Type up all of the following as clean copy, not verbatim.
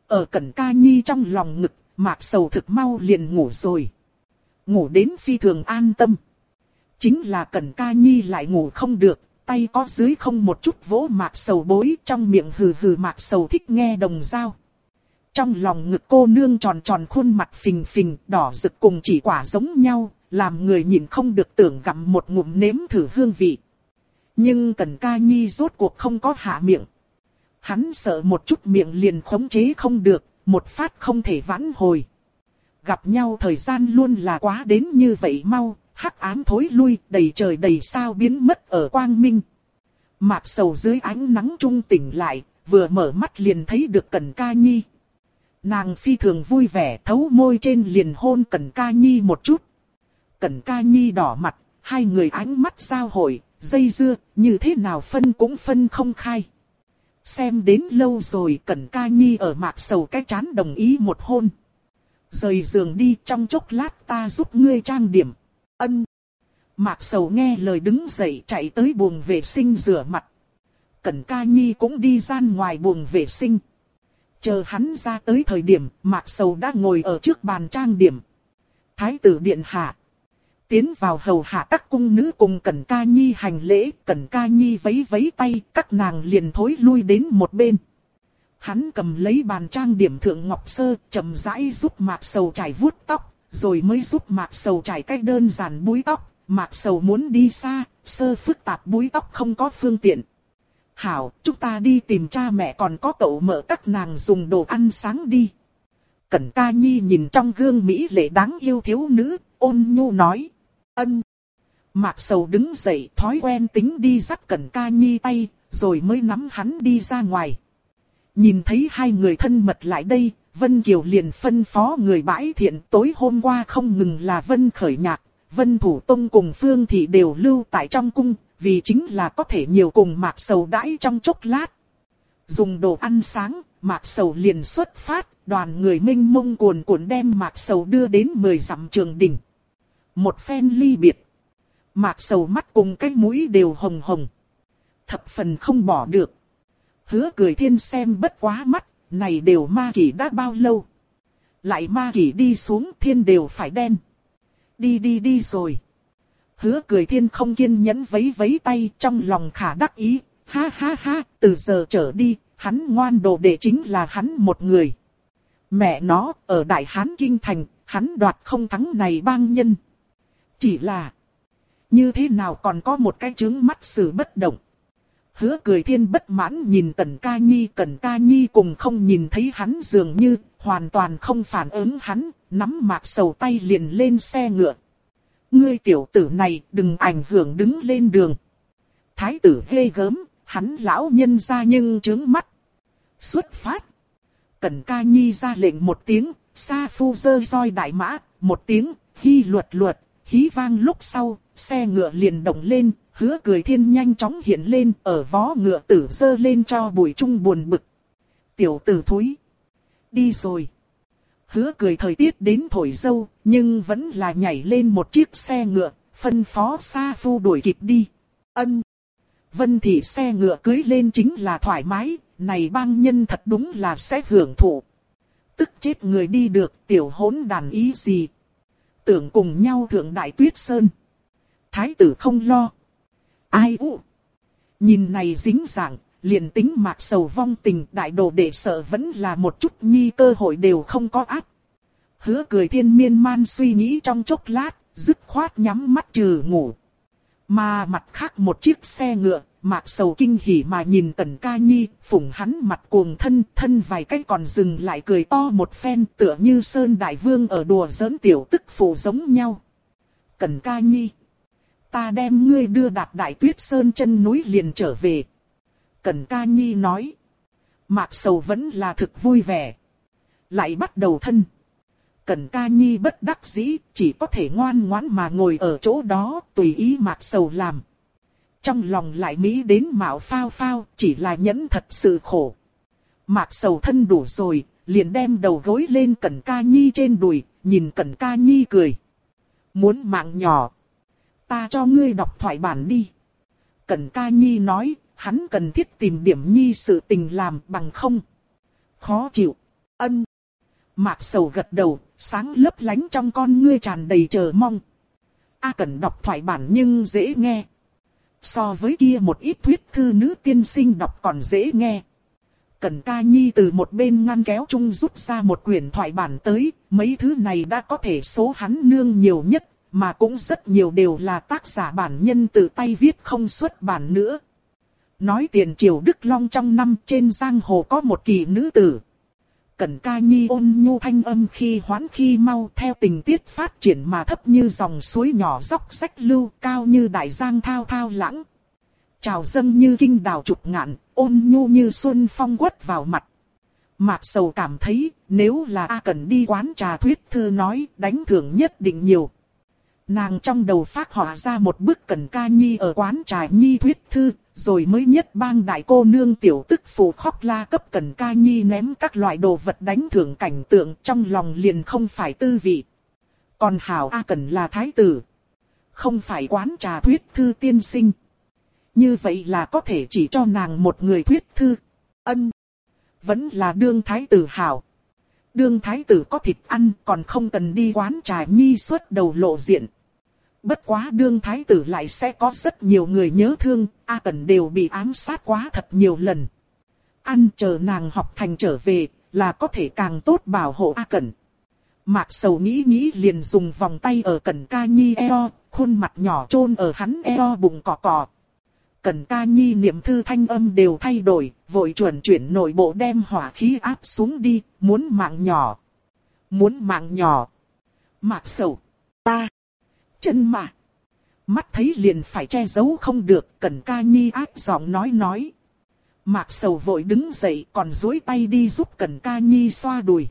Ở Cẩn Ca Nhi trong lòng ngực, Mạc Sầu thực mau liền ngủ rồi. Ngủ đến phi thường an tâm. Chính là Cẩn Ca Nhi lại ngủ không được, tay có dưới không một chút vỗ Mạc Sầu bối, trong miệng hừ hừ. Mạc Sầu thích nghe đồng dao. Trong lòng ngực cô nương tròn tròn khuôn mặt phình phình, đỏ rực cùng chỉ quả giống nhau, làm người nhìn không được tưởng gặm một ngụm nếm thử hương vị. Nhưng Cẩn Ca Nhi rốt cuộc không có hạ miệng. Hắn sợ một chút miệng liền khống chế không được, một phát không thể vãn hồi. Gặp nhau thời gian luôn là quá đến như vậy mau, hắc ám thối lui, đầy trời đầy sao biến mất ở quang minh. Mạc Sầu dưới ánh nắng trung tỉnh lại, vừa mở mắt liền thấy được Cẩn Ca Nhi. Nàng phi thường vui vẻ, thấu môi trên liền hôn Cẩn Ca Nhi một chút. Cẩn Ca Nhi đỏ mặt, hai người ánh mắt giao hội, dây dưa, như thế nào phân cũng phân không khai. Xem đến lâu rồi, Cẩn Ca Nhi ở Mạc Sầu cái trán đồng ý một hôn. Rời giường đi, trong chốc lát ta giúp ngươi trang điểm. Ân. Mạc Sầu nghe lời đứng dậy chạy tới buồng vệ sinh rửa mặt. Cẩn Ca Nhi cũng đi ra ngoài buồng vệ sinh. Chờ hắn ra tới thời điểm, Mạc Sầu đã ngồi ở trước bàn trang điểm. Thái tử điện hạ. Tiến vào hầu hạ các cung nữ cùng Cẩn Ca Nhi hành lễ, Cẩn Ca Nhi vẫy vẫy tay, các nàng liền thối lui đến một bên. Hắn cầm lấy bàn trang điểm thượng ngọc sơ, chậm rãi giúp Mạc Sầu chải vuốt tóc, rồi mới giúp Mạc Sầu chải cách đơn giản búi tóc. Mạc Sầu muốn đi xa, sơ phức tạp búi tóc không có phương tiện. Hảo, chúng ta đi tìm cha mẹ còn có cậu mợ các nàng dùng đồ ăn sáng đi. Cẩn Ca Nhi nhìn trong gương mỹ lệ đáng yêu thiếu nữ, ôn nhu nói. Ân. Mạc Sầu đứng dậy, thói quen tính đi dắt Cẩn Ca Nhi tay, rồi mới nắm hắn đi ra ngoài. Nhìn thấy hai người thân mật lại đây, Vân Kiều liền phân phó người bãi thiện. Tối hôm qua không ngừng là Vân Khởi Nhạc, Vân Thủ Tông cùng Phương Thị đều lưu tại trong cung, vì chính là có thể nhiều cùng Mạc Sầu đãi trong chốc lát. Dùng đồ ăn sáng, Mạc Sầu liền xuất phát, đoàn người mênh mông cuồn cuộn đem Mạc Sầu đưa đến 10 dặm Trường Đình. Một phen ly biệt. Mạc Sầu mắt cùng cái mũi đều hồng hồng. Thập phần không bỏ được. Hứa Cười Thiên xem bất quá mắt, này đều ma kỷ đã bao lâu. Lại ma kỷ đi xuống thiên đều phải đen. Đi rồi. Hứa Cười Thiên không kiên nhẫn vấy vấy tay, trong lòng khả đắc ý. Ha ha ha, từ giờ trở đi, hắn ngoan đồ đệ chính là hắn một người. Mẹ nó, ở Đại Hán Kinh Thành, hắn đoạt không thắng này bang nhân. Chỉ là, như thế nào còn có một cái chướng mắt xử bất động. Hứa Cười Thiên bất mãn nhìn Cẩn Ca Nhi cùng không nhìn thấy hắn dường như, hoàn toàn không phản ứng hắn, nắm Mạc Sầu tay liền lên xe ngựa. Ngươi tiểu tử này đừng ảnh hưởng đứng lên đường. Thái tử ghê gớm, hắn lão nhân ra nhưng chướng mắt. Xuất phát. Cẩn Ca Nhi ra lệnh một tiếng, Sa Phu giơ roi đại mã, một tiếng, hí luật, hí vang lúc sau, xe ngựa liền động lên, Hứa Cười Thiên nhanh chóng hiện lên, ở vó ngựa tử giơ lên cho bụi trung buồn bực. Tiểu tử thúi. Đi rồi. Hứa Cười thời tiết đến thổi dâu, nhưng vẫn là nhảy lên một chiếc xe ngựa, phân phó Sa Phu đuổi kịp đi. Ân. Vân Thị xe ngựa cưới lên chính là thoải mái, này bang nhân thật đúng là sẽ hưởng thụ. Tức chết người đi được, tiểu hỗn đàn ý gì. Tưởng cùng nhau thượng Đại Tuyết Sơn. Thái tử không lo. Ai u. Nhìn này dính dạng, liền tính Mạc Sầu vong tình, đại đồ đệ sợ vẫn là một chút nhi cơ hội đều không có áp. Hứa Cười Thiên miên man suy nghĩ trong chốc lát, dứt khoát nhắm mắt trừ ngủ. Mà mặt khác một chiếc xe ngựa, Mạc Sầu kinh hỉ mà nhìn Cẩn Ca Nhi, phủng hắn mặt cuồng thân vài cái còn dừng lại cười to một phen, tựa như Sơn Đại Vương ở đùa giỡn tiểu tức phụ giống nhau. Cẩn Ca Nhi, ta đem ngươi đưa đạt Đại Tuyết Sơn chân núi liền trở về. Cẩn Ca Nhi nói. Mạc Sầu vẫn là thực vui vẻ. Lại bắt đầu thân. Cẩn Ca Nhi bất đắc dĩ, chỉ có thể ngoan ngoãn mà ngồi ở chỗ đó, tùy ý Mạc Sầu làm. Trong lòng lại nghĩ đến Mạo Phao Phao, chỉ là nhẫn thật sự khổ. Mạc Sầu thân đủ rồi, liền đem đầu gối lên Cẩn Ca Nhi trên đùi, nhìn Cẩn Ca Nhi cười. Muốn mạng nhỏ, ta cho ngươi đọc thoại bản đi. Cẩn Ca Nhi nói, hắn cần thiết tìm điểm nhi sự tình làm bằng không. Khó chịu. Ân. Mạc Sầu gật đầu, sáng lấp lánh trong con ngươi tràn đầy chờ mong. A Cẩn đọc thoại bản nhưng dễ nghe. So với kia một ít thuyết thư nữ tiên sinh đọc còn dễ nghe. Cẩn Ca Nhi từ một bên ngăn kéo chung rút ra một quyển thoại bản tới, mấy thứ này đã có thể số hắn nương nhiều nhất, mà cũng rất nhiều đều là tác giả bản nhân tự tay viết không xuất bản nữa. Nói tiền triều Đức Long trong năm trên giang hồ có một kỳ nữ tử. Cẩn Ca Nhi ôn nhu thanh âm khi hoãn khi mau theo tình tiết phát triển mà thấp như dòng suối nhỏ dốc rách lưu, cao như đại giang thao thao lãng. Trào dâng như kinh đào trục ngạn, ôn nhu như xuân phong quất vào mặt. Mạc Sầu cảm thấy nếu là A Cẩn đi quán trà thuyết thư nói đánh thưởng nhất định nhiều. Nàng trong đầu phác họa ra một bức Cẩn Ca Nhi ở quán trà nhi thuyết thư, rồi mới nhất bang đại cô nương tiểu tức phụ khóc la cấp Cẩn Ca Nhi ném các loại đồ vật đánh thưởng cảnh tượng, trong lòng liền không phải tư vị. Còn hảo A Cẩn là thái tử, không phải quán trà thuyết thư tiên sinh. Như vậy là có thể chỉ cho nàng một người thuyết thư. Ân. Vẫn là đương thái tử hảo. Đương thái tử có thịt ăn còn không cần đi quán trà nhi xuất đầu lộ diện. Bất quá đương thái tử lại sẽ có rất nhiều người nhớ thương, A Cẩn đều bị ám sát quá thật nhiều lần. Ăn chờ nàng học thành trở về, là có thể càng tốt bảo hộ A Cẩn. Mạc Sầu nghĩ liền dùng vòng tay ở Cẩn Ca Nhi eo, khuôn mặt nhỏ chôn ở hắn eo bụng cọ cọ. Cẩn Ca Nhi niệm thư thanh âm đều thay đổi, vội chuẩn chuyển nội bộ đem hỏa khí áp xuống đi, muốn mạng nhỏ. Muốn mạng nhỏ. Mạc Sầu, ta, chân mà. Mắt thấy liền phải che giấu không được, Cẩn Ca Nhi ác giọng nói. Mạc Sầu vội đứng dậy còn duỗi tay đi giúp Cẩn Ca Nhi xoa đùi.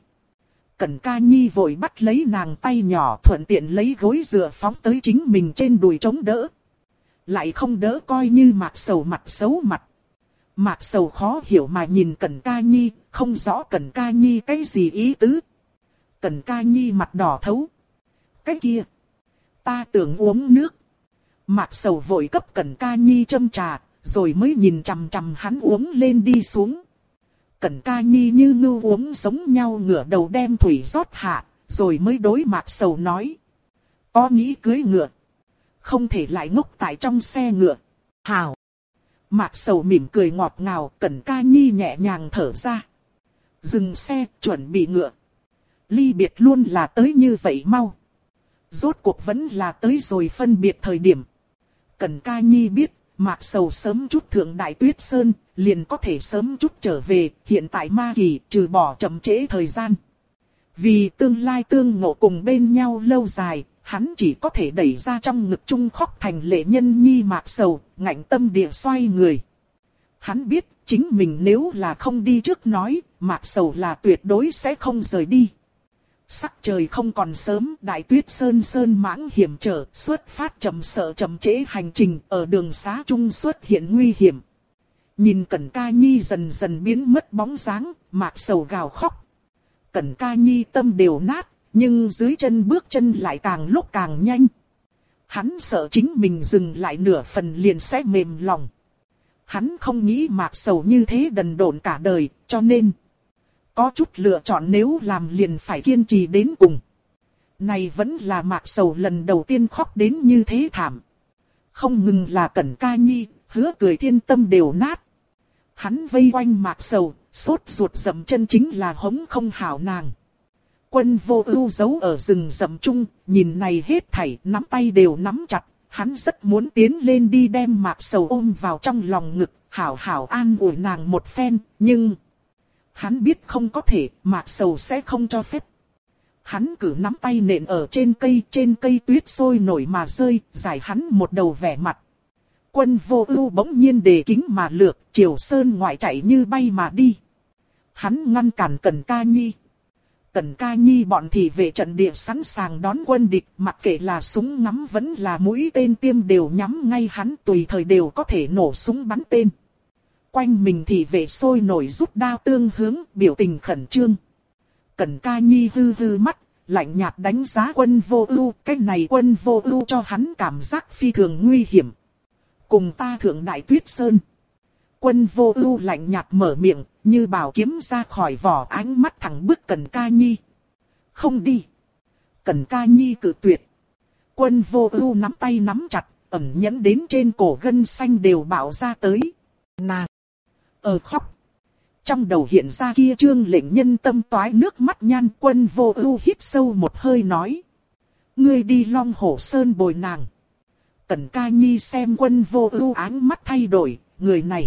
Cẩn Ca Nhi vội bắt lấy nàng tay nhỏ thuận tiện lấy gối dựa phóng tới chính mình trên đùi chống đỡ. Lại không đỡ coi như Mạc Sầu mặt xấu mặt. Mạc Sầu khó hiểu mà nhìn Cẩn Ca Nhi, không rõ Cẩn Ca Nhi cái gì ý tứ. Cẩn Ca Nhi mặt đỏ thấu. Cái kia, ta tưởng uống nước. Mạc Sầu vội cấp Cẩn Ca Nhi châm trà, rồi mới nhìn chằm chằm hắn uống lên đi xuống. Cẩn Ca Nhi như ngưu uống giống nhau ngửa đầu đem thủy rót hạ, rồi mới đối Mạc Sầu nói. Có nghĩ cưới ngựa. Không thể lại ngốc tại trong xe ngựa. Hào. Mạc Sầu mỉm cười ngọt ngào, Cẩn Ca Nhi nhẹ nhàng thở ra. Dừng xe, chuẩn bị ngựa. Ly biệt luôn là tới như vậy mau. Rốt cuộc vẫn là tới rồi phân biệt thời điểm. Cẩn Ca Nhi biết, Mạc Sầu sớm chút thượng Đại Tuyết Sơn, liền có thể sớm chút trở về, hiện tại ma kỳ trừ bỏ chậm trễ thời gian. Vì tương lai tương ngộ cùng bên nhau lâu dài, hắn chỉ có thể đẩy ra trong ngực chung khóc thành lệ nhân nhi Mạc Sầu, ngạnh tâm địa xoay người. Hắn biết, chính mình nếu là không đi trước nói, Mạc Sầu là tuyệt đối sẽ không rời đi. Sắc trời không còn sớm, Đại Tuyết Sơn mãng hiểm trở, xuất phát chậm sợ chậm trễ hành trình, ở đường xá trung xuất hiện nguy hiểm. Nhìn Cẩn Ca Nhi dần dần biến mất bóng dáng, Mạc Sầu gào khóc. Cẩn Ca Nhi tâm đều nát, nhưng dưới chân bước chân lại càng lúc càng nhanh. Hắn sợ chính mình dừng lại nửa phần liền sẽ mềm lòng. Hắn không nghĩ Mạc Sầu như thế đần độn cả đời, cho nên có chút lựa chọn nếu làm liền phải kiên trì đến cùng. Này vẫn là Mạc Sầu lần đầu tiên khóc đến như thế thảm. Không ngừng là Cẩn Ca Nhi, Hứa Cười Thiên tâm đều nát. Hắn vây quanh Mạc Sầu, sốt ruột dậm chân chính là hống không hảo nàng. Quân Vô Ưu giấu ở rừng rậm chung, nhìn này hết thảy, nắm tay đều nắm chặt, hắn rất muốn tiến lên đi đem Mạc Sầu ôm vào trong lòng ngực, hảo hảo an ủi nàng một phen, nhưng hắn biết không có thể, Mạc Sầu sẽ không cho phép. Hắn cử nắm tay nện ở trên cây tuyết sôi nổi mà rơi, giải hắn một đầu vẻ mặt. Quân Vô Ưu bỗng nhiên đề kính mà lược, chiều sơn ngoại chạy như bay mà đi. Hắn ngăn cản Cẩn Ca Nhi. Cẩn Ca Nhi bọn thị vệ trận địa sẵn sàng đón quân địch, mặc kệ là súng ngắm vẫn là mũi tên tiêm đều nhắm ngay hắn, tùy thời đều có thể nổ súng bắn tên. Quanh mình thị vệ sôi nổi rút đao tương hướng, biểu tình khẩn trương. Cẩn Ca Nhi hư hư mắt, lạnh nhạt đánh giá Quân Vô Ưu, cái này Quân Vô Ưu cho hắn cảm giác phi thường nguy hiểm. Cùng ta thượng Đại Tuyết Sơn. Quân Vô Ưu lạnh nhạt mở miệng, như bảo kiếm ra khỏi vỏ, ánh mắt thẳng bức Cẩn Ca Nhi. Không đi. Cẩn Ca Nhi cự tuyệt. Quân Vô Ưu nắm tay nắm chặt, ẩn nhẫn đến trên cổ gân xanh đều bạo ra tới. Nàng khóc. Trong đầu hiện ra kia Trương Lệnh nhân tâm toái nước mắt nhan. Quân Vô Ưu hít sâu một hơi nói: ngươi đi Long Hổ Sơn bồi nàng. Cẩn Ca Nhi xem Quân Vô Ưu ánh mắt thay đổi, người này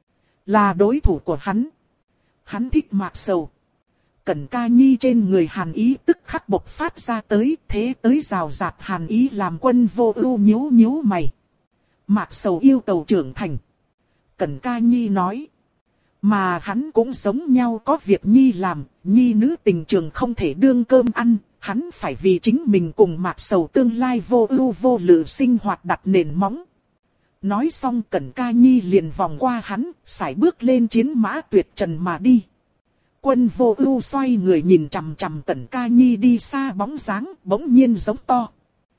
là đối thủ của hắn. Hắn thích Mạc Sầu. Cẩn Ca Nhi trên người hàn ý tức khắc bộc phát ra tới, thế tới rào rạt hàn ý làm Quân Vô Ưu nhíu nhíu mày. Mạc Sầu yêu cầu trưởng thành. Cẩn Ca Nhi nói. Mà hắn cũng giống nhau có việc Nhi làm, Nhi nữ tình trường không thể đương cơm ăn, hắn phải vì chính mình cùng Mạc Sầu tương lai vô ưu vô lự sinh hoạt đặt nền móng. Nói xong Cẩn Ca Nhi liền vòng qua hắn, sải bước lên chiến mã tuyệt trần mà đi. Quân Vô Ưu xoay người nhìn chằm chằm Cẩn Ca Nhi đi xa bóng dáng, bỗng nhiên giống to.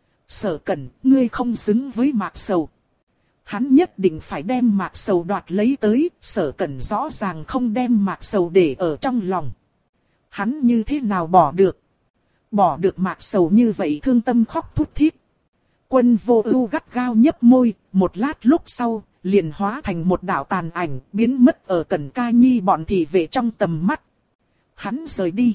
Sở Cẩn, ngươi không xứng với Mạc Sầu. Hắn nhất định phải đem Mạc Sầu đoạt lấy tới, Sở Cẩn rõ ràng không đem Mạc Sầu để ở trong lòng. Hắn như thế nào bỏ được? Bỏ được Mạc Sầu như vậy thương tâm khóc thút thít. Quân Vô Ưu gắt gao nhếch môi, một lát lúc sau, liền hóa thành một đạo tàn ảnh, biến mất ở Cẩn Ca Nhi bọn thị vệ trong tầm mắt. Hắn rời đi.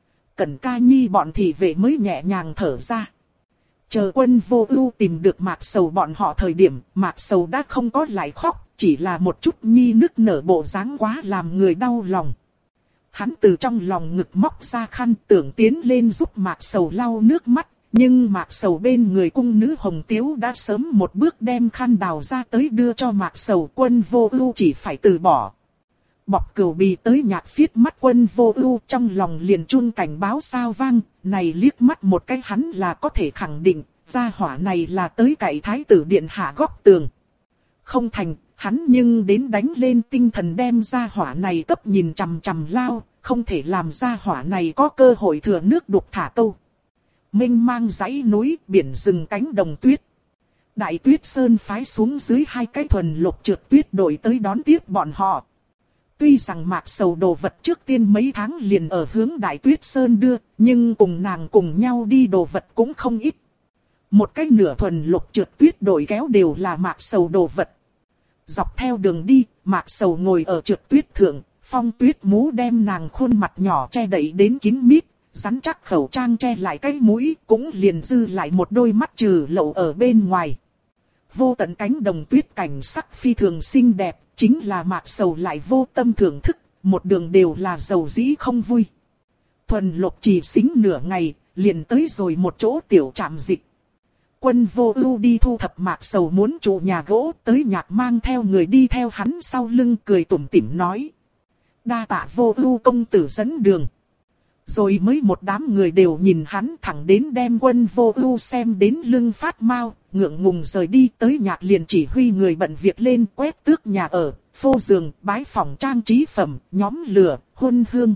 Cẩn Ca Nhi bọn thị vệ mới nhẹ nhàng thở ra. Chờ Quân Vô Ưu tìm được Mạc Sầu bọn họ thời điểm, Mạc Sầu đã không có lại khóc, chỉ là một chút nhi nức nở bộ dáng quá làm người đau lòng. Hắn từ trong lòng ngực móc ra khăn tưởng tiến lên giúp Mạc Sầu lau nước mắt, nhưng Mạc Sầu bên người cung nữ Hồng Tiếu đã sớm một bước đem khăn đào ra tới đưa cho Mạc Sầu. Quân Vô Ưu chỉ phải từ bỏ. Bọc cừu bì tới nhạc phiết mắt Quân Vô Ưu, trong lòng liền chuông cảnh báo sao vang, này liếc mắt một cái hắn là có thể khẳng định, gia hỏa này là tới cậy thái tử điện hạ góc tường. Không thành, hắn nhưng đến đánh lên tinh thần đem gia hỏa này cấp nhìn chằm chằm lao, không thể làm gia hỏa này có cơ hội thừa nước đục thả câu. Mênh mang dãy núi, biển rừng cánh đồng tuyết. Đại Tuyết Sơn phái xuống dưới 2 cái thuần lục trượt tuyết đội tới đón tiếp bọn họ. Tuy rằng Mạc Sầu đồ vật trước tiên mấy tháng liền ở hướng Đại Tuyết Sơn đưa, nhưng cùng nàng cùng nhau đi đồ vật cũng không ít. Một cái nửa thuần lục trượt tuyết đội kéo đều là Mạc Sầu đồ vật. Dọc theo đường đi, Mạc Sầu ngồi ở trượt tuyết thượng, phong tuyết mũ đem nàng khuôn mặt nhỏ che đậy đến kín mít, rắn chắc khẩu trang che lại cái mũi, cũng liền dư lại một đôi mắt trừ lậu ở bên ngoài. Vô tận cánh đồng tuyết cảnh sắc phi thường xinh đẹp, chính là Mạc Sầu lại vô tâm thưởng thức, một đường đều là dầu dĩ không vui. Thuần lục chỉ xính nửa ngày, liền tới rồi một chỗ tiểu trạm dịch. Quân Vô Ưu đi thu thập Mạc Sầu muốn trụ nhà gỗ, tới nhạc mang theo người đi theo hắn sau lưng cười tủm tỉm nói. Đa tạ Vô Ưu công tử dẫn đường. Rồi mới một đám người đều nhìn hắn thẳng đến đem Quân Vô Ưu xem đến lưng phát mau, ngượng ngùng rời đi. Tới nhạc liền chỉ huy người bận việc lên quét tước nhà ở, phô giường, bái phòng trang trí phẩm, nhóm lửa, hôn hương.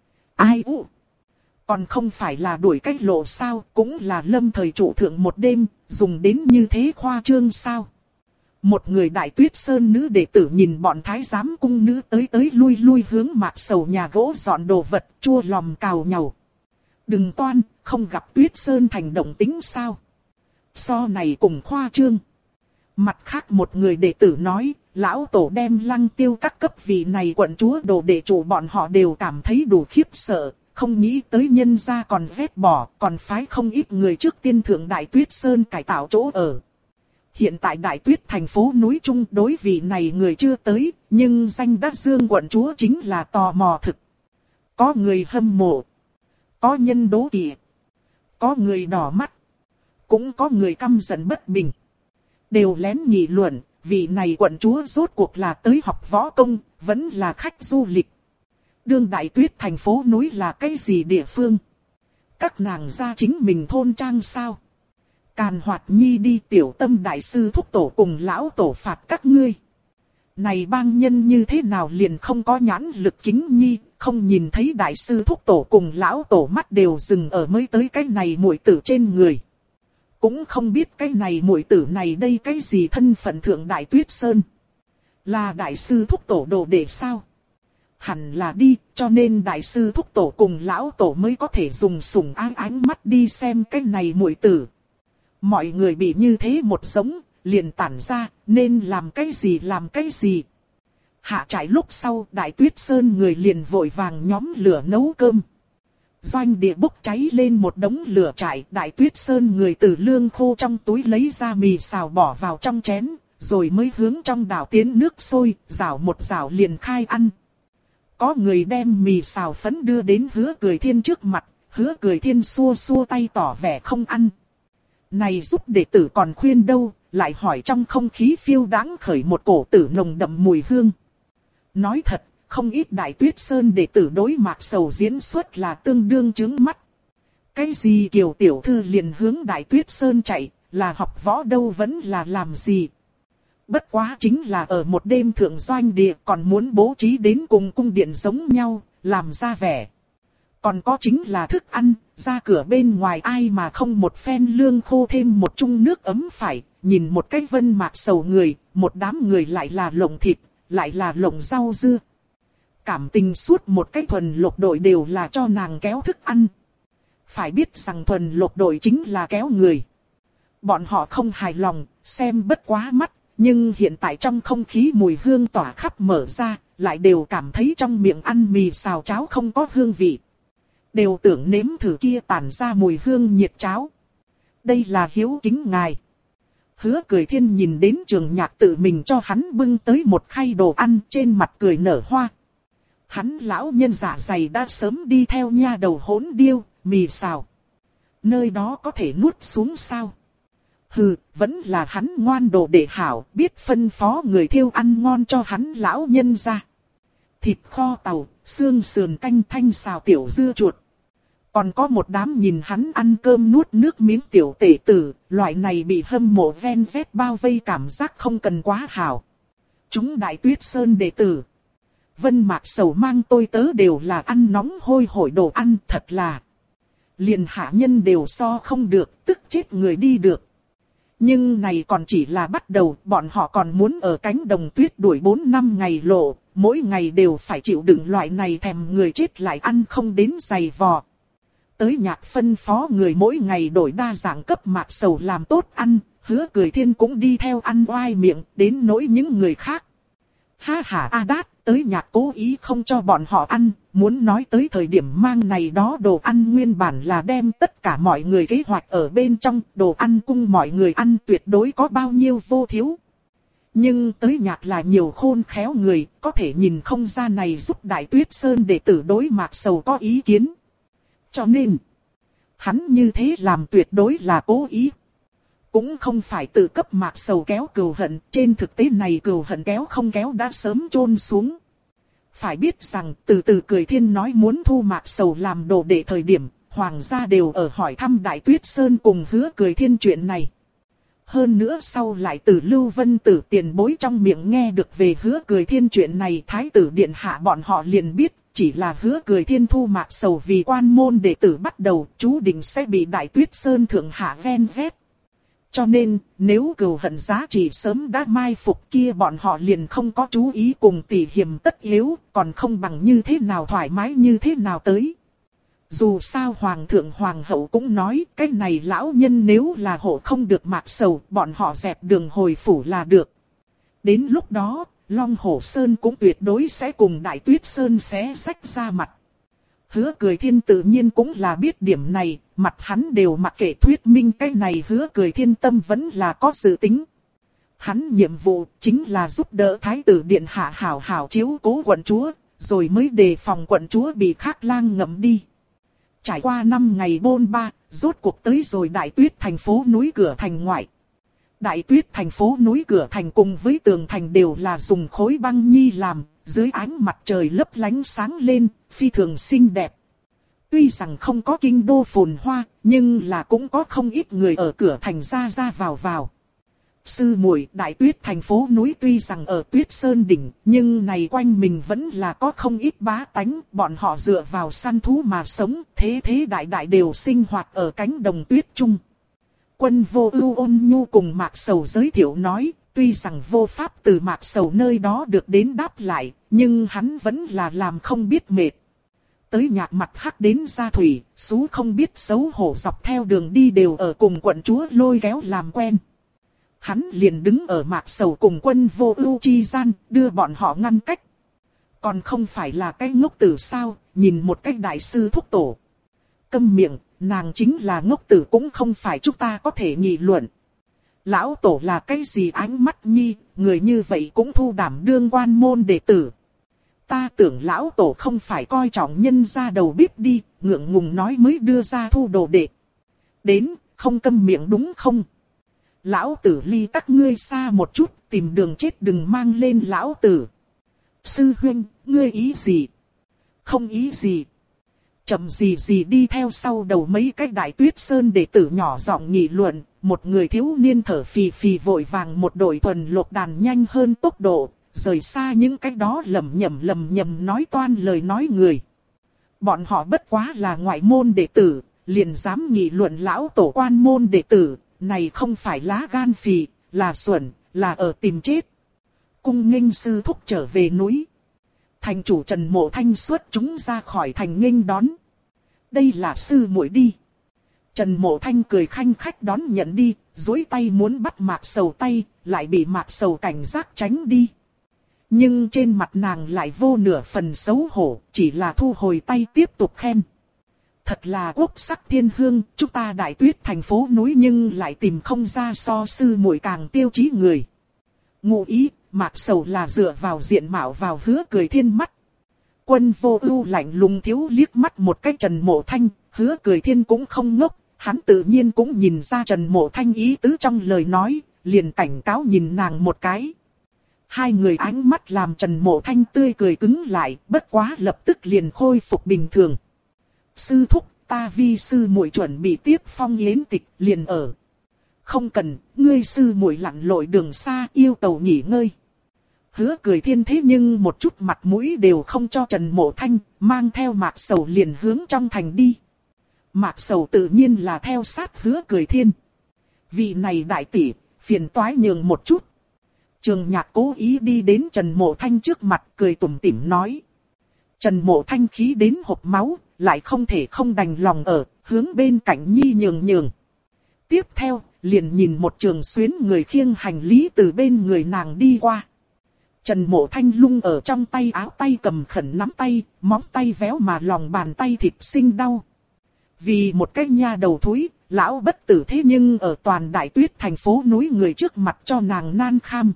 Ai u? Còn không phải là đuổi cách lộ sao, cũng là lâm thời trụ thượng một đêm, dùng đến như thế khoa trương sao? Một người Đại Tuyết Sơn nữ đệ tử nhìn bọn thái giám cung nữ tới lui lui hướng Mạc Sầu nhà gỗ dọn đồ vật, chua lòm cào nhàu. Đừng toan, không gặp Tuyết Sơn thành động tính sao? So này cùng khoa trương. Mặt khác một người đệ tử nói, lão tổ đem Lăng Tiêu các cấp vị này quận chúa đồ đệ chủ bọn họ đều cảm thấy đủ khiếp sợ. Không nghĩ tới nhân gia còn vét bỏ, còn phái không ít người trước tiên thượng Đại Tuyết Sơn cải tạo chỗ ở. Hiện tại Đại Tuyết thành phố núi Trung đối vị này người chưa tới, nhưng danh đắc dương quận chúa chính là tò mò thực. Có người hâm mộ, có nhân đố kỵ, có người đỏ mắt, cũng có người căm giận bất bình. Đều lén nghị luận, vị này quận chúa rốt cuộc là tới học võ công, vẫn là khách du lịch. Đương Đại Tuyết thành phố núi là cái gì địa phương? Các nàng ra chính mình thôn trang sao? Càn Hoạt Nhi đi tiểu tâm đại sư thúc tổ cùng lão tổ phạt các ngươi. Này bang nhân như thế nào liền không có nhãn lực kính nhi, không nhìn thấy đại sư thúc tổ cùng lão tổ mắt đều dừng ở mới tới cái này muội tử trên người. Cũng không biết cái này muội tử này đây cái gì thân phận thượng Đại Tuyết Sơn. Là đại sư thúc tổ đồ đệ sao? Hẳn là đi, cho nên đại sư thúc tổ cùng lão tổ mới có thể dùng sủng ái ánh mắt đi xem cái này muội tử. Mọi người bị như thế một giống, liền tản ra, nên làm cái gì làm cái gì. Hạ trại lúc sau, Đại Tuyết Sơn người liền vội vàng nhóm lửa nấu cơm. Doanh địa bốc cháy lên một đống lửa trại, Đại Tuyết Sơn người từ lương khô trong túi lấy ra mì xào bỏ vào trong chén, rồi mới hướng trong đảo tiến nước sôi, rảo một rảo liền khai ăn. Có người đem mì xào phấn đưa đến Hứa Cười Thiên trước mặt, Hứa Cười Thiên xua xua tay tỏ vẻ không ăn. Này giúp đệ tử còn khuyên đâu, lại hỏi trong không khí phiêu đáng khởi một cổ tử nồng đậm mùi hương. Nói thật, không ít Đại Tuyết Sơn đệ tử đối Mạc Sầu diễn xuất là tương đương chướng mắt. Cái gì Kiều tiểu thư liền hướng Đại Tuyết Sơn chạy, là học võ đâu vẫn là làm gì. Bất quá chính là ở một đêm thượng doanh địa còn muốn bố trí đến cùng cung điện giống nhau, làm ra vẻ. Còn có chính là thức ăn, ra cửa bên ngoài ai mà không một phen lương khô thêm một chung nước ấm phải, nhìn một cái Vân Mạc Sầu người, một đám người lại là lồng thịt, lại là lồng rau dưa. Cảm tình suốt một cái thuần lục đội đều là cho nàng kéo thức ăn. Phải biết rằng thuần lục đội chính là kéo người. Bọn họ không hài lòng, xem bất quá mắt, nhưng hiện tại trong không khí mùi hương tỏa khắp mở ra, lại đều cảm thấy trong miệng ăn mì xào cháo không có hương vị. Đều tưởng nếm thử kia tản ra mùi hương nhiệt cháo. Đây là hiếu kính ngài. Hứa Cười Thiên nhìn đến Trường Nhạc tự mình cho hắn bưng tới một khay đồ ăn, trên mặt cười nở hoa. Hắn lão nhân dạ dày đã sớm đi theo nha đầu hỗn điêu, mì xào. Nơi đó có thể nuốt xuống sao? Hừ, vẫn là hắn ngoan đồ đệ hảo, biết phân phó người thiêu ăn ngon cho hắn lão nhân ra. Thịt kho tàu, xương sườn canh thanh xào tiểu dưa chuột. Còn có một đám nhìn hắn ăn cơm nuốt nước miếng tiểu tể tử, loại này bị hâm mộ ven vét bao vây cảm giác không cần quá hảo. Chúng Đại Tuyết Sơn đệ tử. Vân Mạc Sầu mang tôi tớ đều là ăn nóng hôi hổi đồ ăn, thật là. Liền hạ nhân đều so không được, tức chết người đi được. Nhưng này còn chỉ là bắt đầu, bọn họ còn muốn ở cánh đồng tuyết đuổi 4 năm ngày lộ, mỗi ngày đều phải chịu đựng loại này thèm người chết lại ăn không đến dày vò. Tới Nhạc phân phó người mỗi ngày đổi đa dạng cấp Mạc Sầu làm tốt ăn, Hứa Cười Thiên cũng đi theo ăn oai miệng, đến nỗi những người khác. Ha ha a đát, tới Nhạc cố ý không cho bọn họ ăn, muốn nói tới thời điểm mang này đó đồ ăn nguyên bản là đem tất cả mọi người kế hoạch ở bên trong, đồ ăn cung mọi người ăn tuyệt đối có bao nhiêu vô thiếu. Nhưng tới Nhạc là nhiều khôn khéo người, có thể nhìn không ra này giúp Đại Tuyết Sơn đệ tử đối Mạc Sầu có ý kiến. Cho nên, hắn như thế làm tuyệt đối là cố ý. Cũng không phải tự cấp Mạc Sầu kéo cừu hận, trên thực tế này cừu hận kéo không kéo đã sớm chôn xuống. Phải biết rằng từ từ Cười Thiên nói muốn thu Mạc Sầu làm đồ đệ thời điểm, hoàng gia đều ở hỏi thăm Đại Tuyết Sơn cùng Hứa Cười Thiên chuyện này. Hơn nữa sau lại từ Lưu Vân Tử tiền bối trong miệng nghe được về Hứa Cười Thiên chuyện này, Thái tử điện hạ bọn họ liền biết, chỉ là Hứa Cười Thiên thu Mạc Sầu vì quan môn đệ tử bắt đầu, chú định sẽ bị Đại Tuyết Sơn thượng hạ ven vét. Cho nên, nếu cừu hận giá trị sớm đã mai phục kia bọn họ liền không có chú ý cùng tỉ hiểm tất yếu, còn không bằng như thế nào thoải mái như thế nào tới. Dù sao Hoàng thượng Hoàng hậu cũng nói, cái này lão nhân nếu là hộ không được Mạc Sầu, bọn họ dẹp đường hồi phủ là được. Đến lúc đó, Long Hổ Sơn cũng tuyệt đối sẽ cùng Đại Tuyết Sơn xé rách ra mặt. Hứa Cười Thiên tự nhiên cũng là biết điểm này, mặt hắn đều mặc kệ thuyết minh cái này Hứa Cười Thiên tâm vẫn là có dự tính. Hắn nhiệm vụ chính là giúp đỡ Thái tử điện hạ hảo hảo chiếu cố quận chúa, rồi mới đề phòng quận chúa bị Khắc Lang ngậm đi. Trải qua 5 ngày bôn ba, rốt cuộc tới rồi Đại Tuyết thành phố núi cửa thành ngoại. Đại Tuyết thành phố núi cửa thành cùng với tường thành đều là dùng khối băng nhi làm, dưới ánh mặt trời lấp lánh sáng lên, phi thường xinh đẹp. Tuy rằng không có kinh đô phồn hoa, nhưng là cũng có không ít người ở cửa thành ra ra vào vào. Sư muội, Đại Tuyết thành phố núi tuy rằng ở Tuyết Sơn đỉnh, nhưng này quanh mình vẫn là có không ít bá tánh, bọn họ dựa vào săn thú mà sống, thế thế đại đại đều sinh hoạt ở cánh đồng tuyết chung. Quân Vô Ưu ôn nhu cùng Mạc Sầu giới thiệu nói, Tuy rằng vô pháp từ Mạc Sầu nơi đó được đến đáp lại, nhưng hắn vẫn là làm không biết mệt. Tới Nhạc Mặt Hắc đến Gia Thủy, Sú không biết xấu hổ dọc theo đường đi đều ở cùng quận chúa lôi kéo làm quen. Hắn liền đứng ở Mạc Sầu cùng Quân Vô Ưu chi gian, đưa bọn họ ngăn cách. Còn không phải là cái ngốc tử sao, nhìn một cái đại sư thúc tổ. Câm miệng, nàng chính là ngốc tử cũng không phải chúng ta có thể nghị luận. Lão tổ là cái gì ánh mắt nhi, người như vậy cũng thu đảm đương quan môn đệ tử. Ta tưởng lão tổ không phải coi trọng nhân ra đầu bếp đi, ngượng ngùng nói mới đưa ra thu đồ đệ. Đến, không câm miệng đúng không? Lão tử ly các ngươi xa một chút, tìm đường chết đừng mang lên lão tử. Sư huynh, ngươi ý gì? Không ý gì. Chậm gì đi theo sau đầu mấy cái Đại Tuyết Sơn đệ tử nhỏ giọng nghị luận, một người thiếu niên thở phì phì vội vàng một đội thuần lộc đàn nhanh hơn tốc độ, rời xa những cái đó lầm nhầm nói toan lời nói người. Bọn họ bất quá là ngoại môn đệ tử, liền dám nghị luận lão tổ quan môn đệ tử, này không phải lá gan phì, là xuẩn, là ở tìm chết. Cung nghênh sư thúc trở về núi. Thành chủ Trần Mộ Thanh xuất chúng ra khỏi thành nghênh đón. Đây là sư muội đi. Trần Mộ Thanh cười khanh khách đón nhận đi, duỗi tay muốn bắt Mạc Sầu tay, lại bị Mạc Sầu cảnh giác tránh đi. Nhưng trên mặt nàng lại vô nửa phần xấu hổ, chỉ là thu hồi tay tiếp tục khen. Thật là quốc sắc thiên hương, chúng ta Đại Tuyết thành phố núi nhưng lại tìm không ra so sư muội càng tiêu chí người. Ngụ ý, Mạc Sầu là dựa vào diện mạo vào Hứa Cười Thiên mắt. Quân Vô Ưu lạnh lùng thiếu liếc mắt một cái Trần Mộ Thanh, Hứa Cười Thiên cũng không ngốc, hắn tự nhiên cũng nhìn ra Trần Mộ Thanh ý tứ trong lời nói, liền cảnh cáo nhìn nàng một cái. Hai người ánh mắt làm Trần Mộ Thanh tươi cười cứng lại, bất quá lập tức liền khôi phục bình thường. Sư thúc, ta vi sư muội chuẩn bị tiếp phong yến tịch, liền ở. Không cần, ngươi sư muội lặn lội đường xa yêu cầu nghỉ ngơi. Hứa Cười Thiên thế nhưng một chút mặt mũi đều không cho Trần Mộ Thanh, mang theo Mạc Sầu liền hướng trong thành đi. Mạc Sầu tự nhiên là theo sát Hứa Cười Thiên. Vị này đại tỷ, phiền toái nhường một chút. Trường Nhạc cố ý đi đến Trần Mộ Thanh trước mặt cười tủm tỉm nói. Trần Mộ Thanh khí đến hộc máu, lại không thể không đành lòng ở, hướng bên cạnh Nhi nhường. Tiếp theo, liền nhìn một trường xuyến người khiêng hành lý từ bên người nàng đi qua. Trần Mộ Thanh lung ở trong tay áo tay cầm khẩn nắm tay, móng tay véo mà lòng bàn tay thịt sinh đau. Vì một cái nha đầu thúi, lão bất tử thế nhưng ở toàn Đại Tuyết thành phố núi người trước mặt cho nàng nan kham.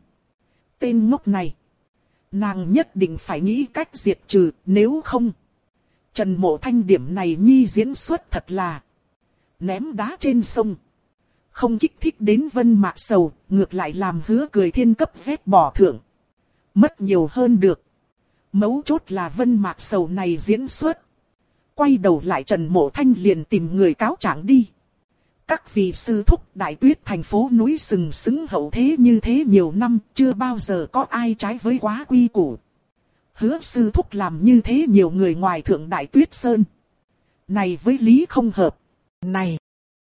Tên ngốc này, nàng nhất định phải nghĩ cách diệt trừ, nếu không. Trần Mộ Thanh điểm này Nhi diễn xuất thật là ném đá trên sông. Không kích thích đến Vân Mạc Sầu, ngược lại làm Hứa Cười Thiên cấp vét bỏ thưởng. Mất nhiều hơn được. Mấu chốt là Vân Mạc Sầu này diễn xuất. Quay đầu lại Trần Mộ Thanh liền tìm người cáo trạng đi. Các vị sư thúc, Đại Tuyết thành phố núi sừng sững hậu thế như thế nhiều năm, chưa bao giờ có ai trái với quá quy củ. Hứa sư thúc làm như thế nhiều người ngoài thượng Đại Tuyết Sơn. Này với lý không hợp. Này,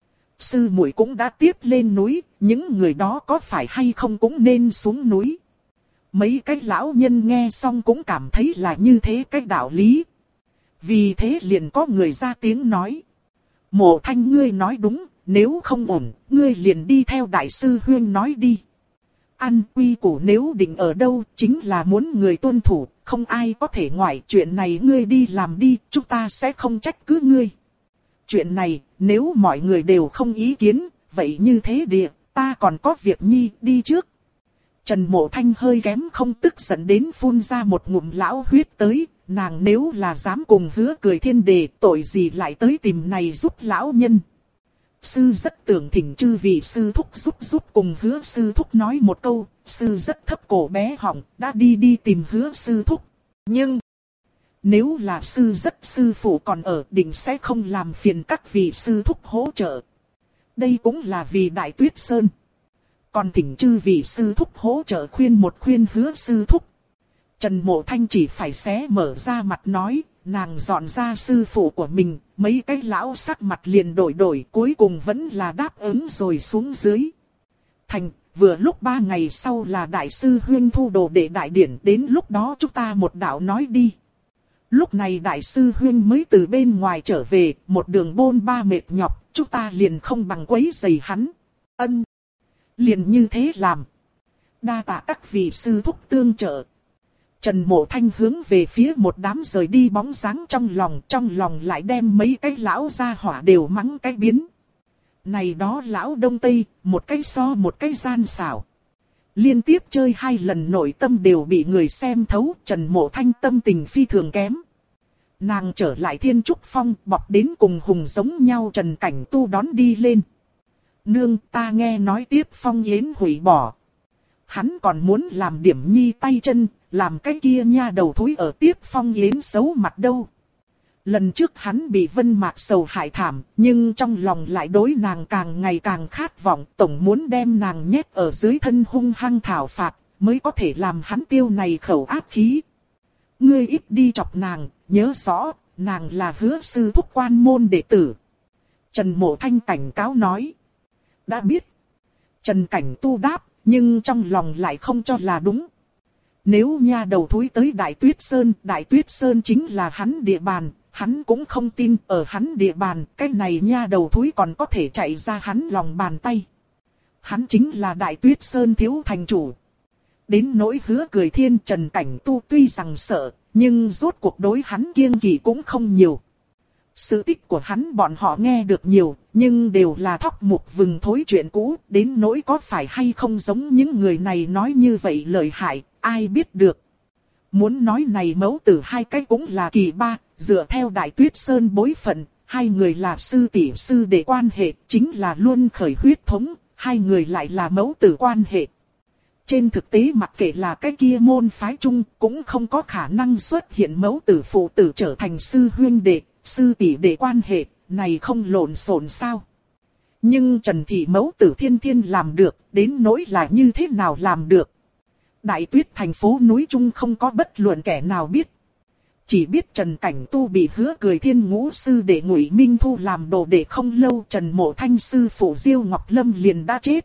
sư muội cũng đã tiếp lên núi, những người đó có phải hay không cũng nên xuống núi. Mấy cái lão nhân nghe xong cũng cảm thấy là như thế cái đạo lý. Vì thế liền có người ra tiếng nói. Mộ Thanh ngươi nói đúng, nếu không ổn, ngươi liền đi theo đại sư huyên nói đi. Ăn quy củ nếu định ở đâu, chính là muốn người tuân thủ, không ai có thể ngoại chuyện này ngươi đi làm đi, chúng ta sẽ không trách cứ ngươi. Chuyện này, nếu mọi người đều không ý kiến, vậy như thế địa, ta còn có việc Nhi đi trước. Trần Mộ Thanh hơi kém không tức giận đến phun ra một ngụm lão huyết tới, nàng nếu là dám cùng Hứa Cười Thiên đề tội gì lại tới tìm này giúp lão nhân. Sư rất tưởng thỉnh chư vị sư thúc giúp cùng Hứa sư thúc nói một câu, sư rất thấp cổ bé họng, đã đi tìm Hứa sư thúc. Nhưng, nếu là sư rất sư phụ còn ở định sẽ không làm phiền các vị sư thúc hỗ trợ. Đây cũng là vì Đại Tuyết Sơn. Còn thỉnh chư vị sư thúc hỗ trợ khuyên Hứa sư thúc. Trần Mộ Thanh chỉ phải xé mở ra mặt nói, nàng dọn ra sư phụ của mình, mấy cái lão sắc mặt liền đổi cuối cùng vẫn là đáp ứng rồi xuống dưới. Thành, vừa lúc 3 ngày sau là đại sư huynh thu đồ đệ đại điển, đến lúc đó chúng ta một đạo nói đi. Lúc này đại sư huynh mới từ bên ngoài trở về, một đường bôn ba mệt nhọc, chúng ta liền không bằng quấy rầy hắn. Ân. Liền như thế làm. Đa tạ các vị sư thúc tương trợ. Trần Mộ Thanh hướng về phía một đám rời đi bóng dáng trong lòng lại đem mấy cái lão gia hỏa đều mắng cái biến. Này đó lão Đông Tây, một cái so một cái gian xảo. Liên tiếp chơi 2 lần nội tâm đều bị người xem thấu, Trần Mộ Thanh tâm tình phi thường kém. Nàng trở lại Thiên Trúc Phong, bọc đến cùng hùng giống nhau Trần Cảnh Tu đón đi lên. Nương, ta nghe nói tiếp Phong Yến hủy bỏ. Hắn còn muốn làm Điểm Nhi tay chân, làm cái kia nha đầu thúi ở tiếp Phong Yến xấu mặt đâu. Lần trước hắn bị Vân Mạc Sầu hại thảm, nhưng trong lòng lại đối nàng càng ngày càng khát vọng, tổng muốn đem nàng nhét ở dưới thân hung hăng thảo phạt, mới có thể làm hắn tiêu này khẩu ác khí. Ngươi ít đi chọc nàng, nhớ rõ, nàng là Hứa sư thúc quan môn đệ tử. Trần Mộ Thanh cảnh cáo nói. Đã biết. Trần Cảnh Tu đáp, nhưng trong lòng lại không cho là đúng. Nếu nha đầu thúi tới Đại Tuyết Sơn chính là hắn địa bàn, hắn cũng không tin ở hắn địa bàn, cái này nha đầu thúi còn có thể chạy ra hắn lòng bàn tay. Hắn chính là Đại Tuyết Sơn thiếu thành chủ. Đến nỗi Hứa Cười Thiên, Trần Cảnh Tu tuy rằng sợ, nhưng rốt cuộc đối hắn kiêng kỵ cũng không nhiều. Sự tích của hắn bọn họ nghe được nhiều, nhưng đều là thóc mục vừng thối chuyện cũ, đến nỗi có phải hay không giống những người này nói như vậy lợi hại, ai biết được. Muốn nói này mẫu tử 2 cái cũng là kỳ ba, dựa theo Đại Tuyết Sơn bối phận, 2 người là sư tỷ sư đệ quan hệ, chính là luôn khởi huyết thống, 2 người lại là mẫu tử quan hệ. Trên thực tế mặc kệ là cái kia môn phái chung, cũng không có khả năng xuất hiện mẫu tử phụ tử trở thành sư huynh đệ, sư tỷ đệ quan hệ, này không lộn xộn sao. Nhưng Trần Thị mẫu tử thiên thiên làm được, đến nỗi là như thế nào làm được. Đại Tuyết thành phố núi Trung không có bất luận kẻ nào biết. Chỉ biết Trần Cảnh Tu bị Hứa Cười Thiên ngũ sư đệ Ngụy Minh Thu làm đồ đệ không lâu, Trần Mộ Thanh sư phụ Diêu Ngọc Lâm liền đã chết.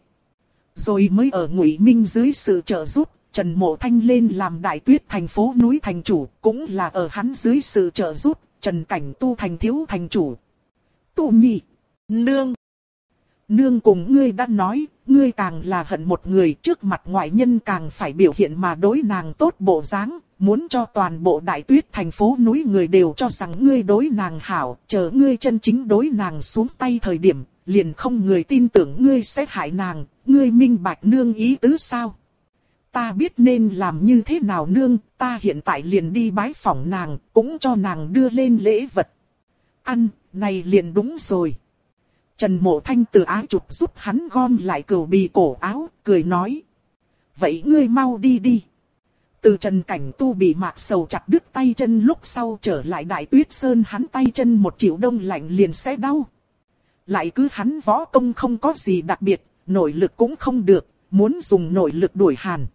Rồi mới ở Ngụy Minh dưới sự trợ giúp, Trần Mộ Thanh lên làm Đại Tuyết thành phố núi thành chủ, cũng là ở hắn dưới sự trợ giúp, Trần Cảnh Tu thành thiếu thành chủ. Tu Nhi, Nương cùng ngươi đã nói, ngươi càng là hận một người, trước mặt ngoại nhân càng phải biểu hiện mà đối nàng tốt bộ dáng, muốn cho toàn bộ Đại Tuyết thành phố núi người đều cho rằng ngươi đối nàng hảo, chờ ngươi chân chính đối nàng xuống tay thời điểm, liền không người tin tưởng ngươi sẽ hại nàng, ngươi minh bạch nương ý tứ sao? Ta biết nên làm như thế nào nương, ta hiện tại liền đi bái phỏng nàng, cũng cho nàng đưa lên lễ vật. Ăn, này liền đúng rồi. Trần Mộ Thanh từ ái chụp giúp hắn gom lại cừu bì cổ áo, cười nói. Vậy ngươi mau đi đi. Từ Trần Cảnh Tu bị Mạc Sầu chặt đứt tay chân lúc sau trở lại Đại Tuyết Sơn, hắn tay chân một chịu đông lạnh liền sẽ đau. Lại cứ hắn võ công không có gì đặc biệt, nội lực cũng không được, muốn dùng nội lực đuổi hàn.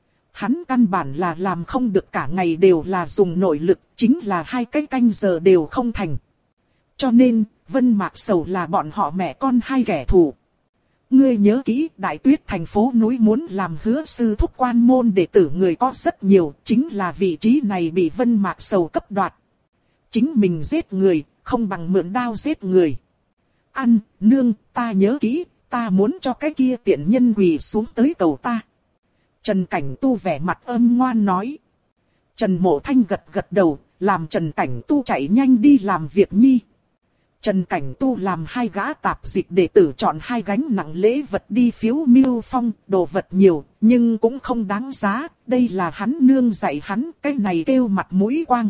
Hắn căn bản là làm không được, cả ngày đều là dùng nội lực, chính là 2 cái canh giờ đều không thành. Cho nên, Vân Mạc Sầu là bọn họ mẹ con 2 kẻ thù. Ngươi nhớ kỹ, Đại Tuyết thành phố núi muốn làm Hứa sư thúc quan môn đệ tử người có rất nhiều, chính là vị trí này bị Vân Mạc Sầu cấp đoạt. Chính mình giết người, không bằng mượn đao giết người. Ăn, nương, ta nhớ kỹ, ta muốn cho cái kia tiện nhân quỳ xuống tới cầu ta. Trần Cảnh Tu vẻ mặt âm ngoan nói. Trần Mộ Thanh gật gật đầu, làm Trần Cảnh Tu chạy nhanh đi làm việc nhi. Trần Cảnh Tu làm 2 gã tạp dịch đệ tử chọn 2 gánh nặng lễ vật đi Phiếu Miêu Phong, đồ vật nhiều, nhưng cũng không đáng giá, đây là hắn nương dạy hắn, cái này kêu mặt mũi quang.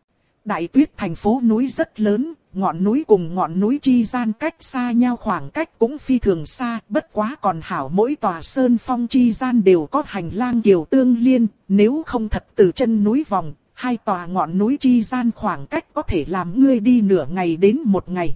Đại Tuyết thành phố núi rất lớn, ngọn núi cùng ngọn núi chi gian cách xa nhau, khoảng cách cũng phi thường xa, bất quá còn hảo mỗi tòa sơn phong chi gian đều có hành lang kiều tương liên, nếu không thật từ chân núi vòng, 2 tòa ngọn núi chi gian khoảng cách có thể làm ngươi đi nửa ngày đến 1 ngày.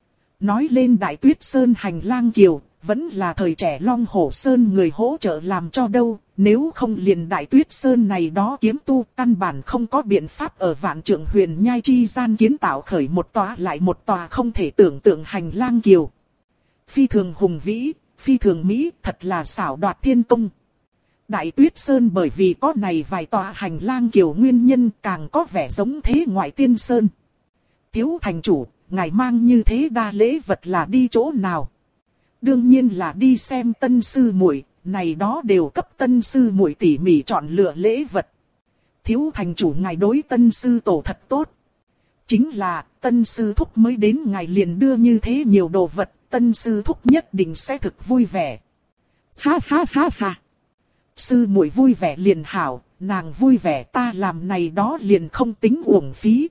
Nói lên Đại Tuyết Sơn hành lang kiều, vẫn là thời trẻ Long Hổ Sơn người hỗ trợ làm cho đâu, nếu không liền Đại Tuyết Sơn này đó kiếm tu, căn bản không có biện pháp ở Vạn Trượng Huyền Nhai chi gian kiến tạo khởi một tòa lại một tòa không thể tưởng tượng hành lang kiều. Phi thường hùng vĩ, phi thường mỹ, thật là xảo đoạt thiên công. Đại Tuyết Sơn bởi vì có này vài tòa hành lang kiều nguyên nhân càng có vẻ giống thế ngoại tiên sơn. Thiếu thành chủ, ngài mang như thế đa lễ vật là đi chỗ nào? Đương nhiên là đi xem tân sư muội, này đó đều cấp tân sư muội tỉ mỉ chọn lựa lễ vật. Thiếu thành chủ ngài đối tân sư tổ thật tốt. Chính là, tân sư thúc mới đến ngài liền đưa như thế nhiều đồ vật, tân sư thúc nhất định sẽ thực vui vẻ. Ha ha ha ha. Sư muội vui vẻ liền hảo, nàng vui vẻ ta làm này đó liền không tính uổng phí.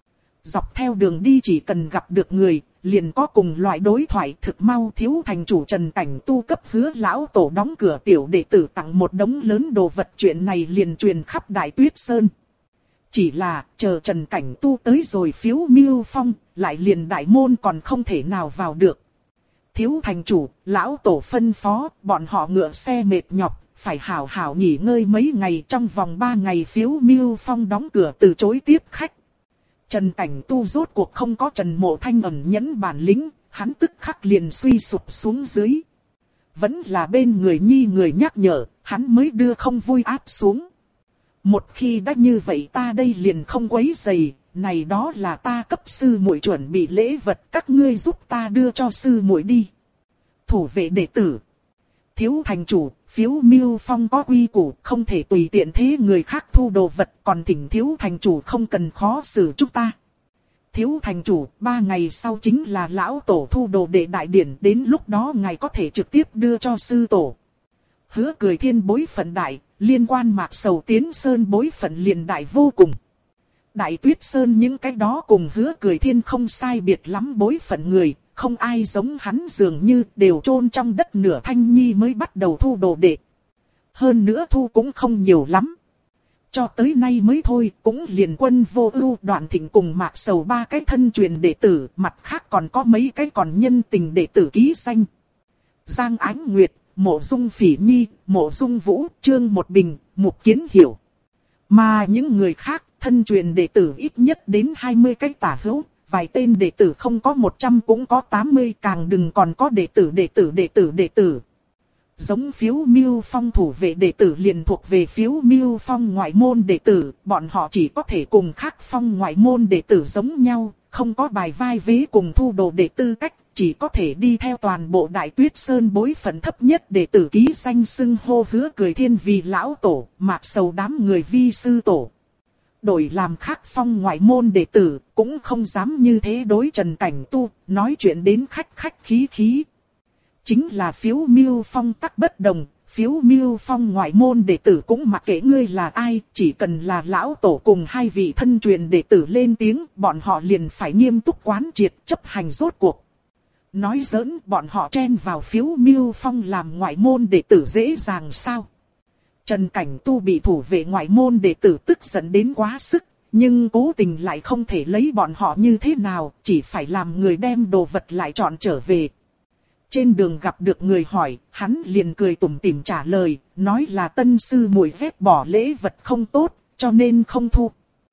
Dọc theo đường đi chỉ cần gặp được người, liền có cùng loại đối thoại thực mau. Thiếu thành chủ Trần Cảnh Tu cấp hứa lão tổ đóng cửa tiểu đệ tử tặng một đống lớn đồ vật, chuyện này liền truyền khắp Đại Tuyết Sơn. Chỉ là, chờ Trần Cảnh Tu tới rồi Phiếu Miêu Phong, lại liền đại môn còn không thể nào vào được. Thiếu thành chủ, lão tổ phân phó, bọn họ ngựa xe mệt nhọc, phải hảo hảo nghỉ ngơi mấy ngày, trong vòng 3 ngày Phiếu Miêu Phong đóng cửa từ chối tiếp khách. Trần Cảnh Tu rốt cuộc không có Trần Mộ Thanh ẩn nhẫn bản lĩnh, hắn tức khắc liền suy sụp xuống dưới. Vẫn là bên người nhi người nhắc nhở, hắn mới đưa không vui áp xuống. Một khi đã như vậy ta đây liền không quấy rầy, này đó là ta cấp sư muội chuẩn bị lễ vật, các ngươi giúp ta đưa cho sư muội đi. Thủ vệ đệ tử. Thiếu thành chủ, Phiếu Miêu Phong có quy củ, không thể tùy tiện thế người khác thu đồ vật, còn thỉnh thiếu thành chủ không cần khó xử chúng ta. Thiếu thành chủ, 3 ngày sau chính là lão tổ thu đồ đệ đại điển, đến lúc đó ngài có thể trực tiếp đưa cho sư tổ. Hứa Cười Thiên bối phận đại, liên quan Mạc Sầu Tiến Sơn bối phận liền đại vô cùng. Đại Tuyết Sơn những cái đó cùng Hứa Cười Thiên không sai biệt lắm bối phận người, không ai giống hắn dường như đều chôn trong đất nửa thanh nhi mới bắt đầu thu đồ đệ. Hơn nữa thu cũng không nhiều lắm. Cho tới nay mới thôi, cũng liền Quân Vô Ưu, Đoạn Thịnh cùng Mạc Sầu 3 cái thân truyền đệ tử, mặt khác còn có mấy cái còn nhân tình đệ tử ký danh. Giang Ánh Nguyệt, Mộ Dung Phỉ Nhi, Mộ Dung Vũ, Trương Một Bình, Mục Kiến Hiểu. Mà những người khác, thân truyền đệ tử ít nhất đến 20 cái tả hữu, vài tên đệ tử không có 100 cũng có 80, càng đừng còn có đệ tử. Giống Phiếu Miêu Phong thủ vệ đệ tử liền thuộc về Phiếu Miêu Phong ngoại môn đệ tử, bọn họ chỉ có thể cùng khác phong ngoại môn đệ tử giống nhau, không có bài vai vế cùng thu đồ đệ tư cách, chỉ có thể đi theo toàn bộ Đại Tuyết Sơn bối phận thấp nhất đệ tử ký danh xưng hô Hứa Cười Thiên vì lão tổ, Mạc Sầu đám người vi sư tổ. Đổi làm khác phong ngoại môn đệ tử, cũng không dám như thế đối Trần Cảnh Tu, nói chuyện đến khách khí. Chính là Phiếu Miêu Phong tắc bất đồng, Phiếu Miêu Phong ngoại môn đệ tử cũng mặc kệ ngươi là ai, chỉ cần là lão tổ cùng 2 vị thân truyền đệ tử lên tiếng, bọn họ liền phải nghiêm túc quán triệt chấp hành rốt cuộc. Nói giỡn, bọn họ chen vào Phiếu Miêu Phong làm ngoại môn đệ tử dễ dàng sao? Trần Cảnh Tu bị thủ vệ ngoại môn đệ tử tức giận đến quá sức, nhưng cố tình lại không thể lấy bọn họ như thế nào, chỉ phải làm người đem đồ vật lại chọn trở về. Trên đường gặp được người hỏi, hắn liền cười tủm tỉm trả lời, nói là tân sư muội ghét bỏ lễ vật không tốt, cho nên không thu.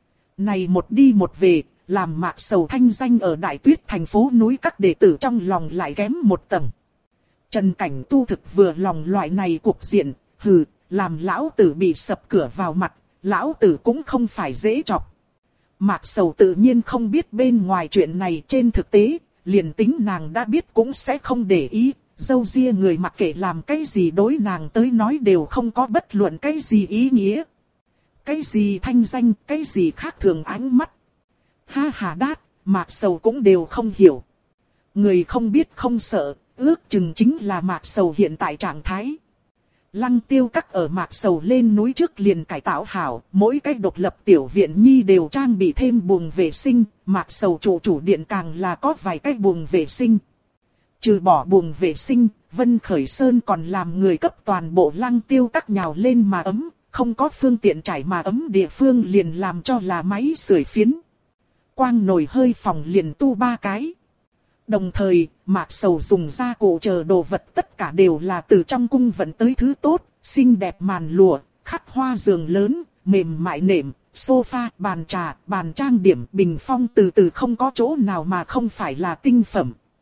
Này một đi một về, làm Mạc Sầu thanh danh ở Đại Tuyết thành phố núi các đệ tử trong lòng lại kém một tầng. Trần Cảnh Tu thực vừa lòng loại này cục diện, hừ, làm lão tử bị sập cửa vào mặt, lão tử cũng không phải dễ chọc. Mạc Sầu tự nhiên không biết bên ngoài chuyện này, trên thực tế, liền tính nàng đã biết cũng sẽ không để ý, dâu ria người mặc kệ làm cái gì đối nàng tới nói đều không có bất luận cái gì ý nghĩa. Cái gì thanh danh, cái gì khác thường ánh mắt. Ha ha đát, Mạc Sầu cũng đều không hiểu. Người không biết không sợ, ước chừng chính là Mạc Sầu hiện tại trạng thái. Lăng Tiêu Các ở Mạc Sầu lên núi trước liền cải tạo hảo, mỗi cái độc lập tiểu viện nhi đều trang bị thêm buồng vệ sinh, Mạc Sầu chủ điện càng là có vài cái buồng vệ sinh. Trừ bỏ buồng vệ sinh, Vân Khởi Sơn còn làm người cấp toàn bộ Lăng Tiêu Các nhào lên mà ấm, không có phương tiện trải mà ấm địa phương liền làm cho là máy sưởi phiến. Quang nồi hơi phòng liền tu 3 cái. Đồng thời, Mạc Sầu dùng gia cụ chờ đồ vật tất cả đều là từ trong cung vận tới thứ tốt, xinh đẹp màn lụa, khắc hoa giường lớn, mềm mại nệm, sofa, bàn trà, bàn trang điểm, bình phong, từ từ không có chỗ nào mà không phải là tinh phẩm.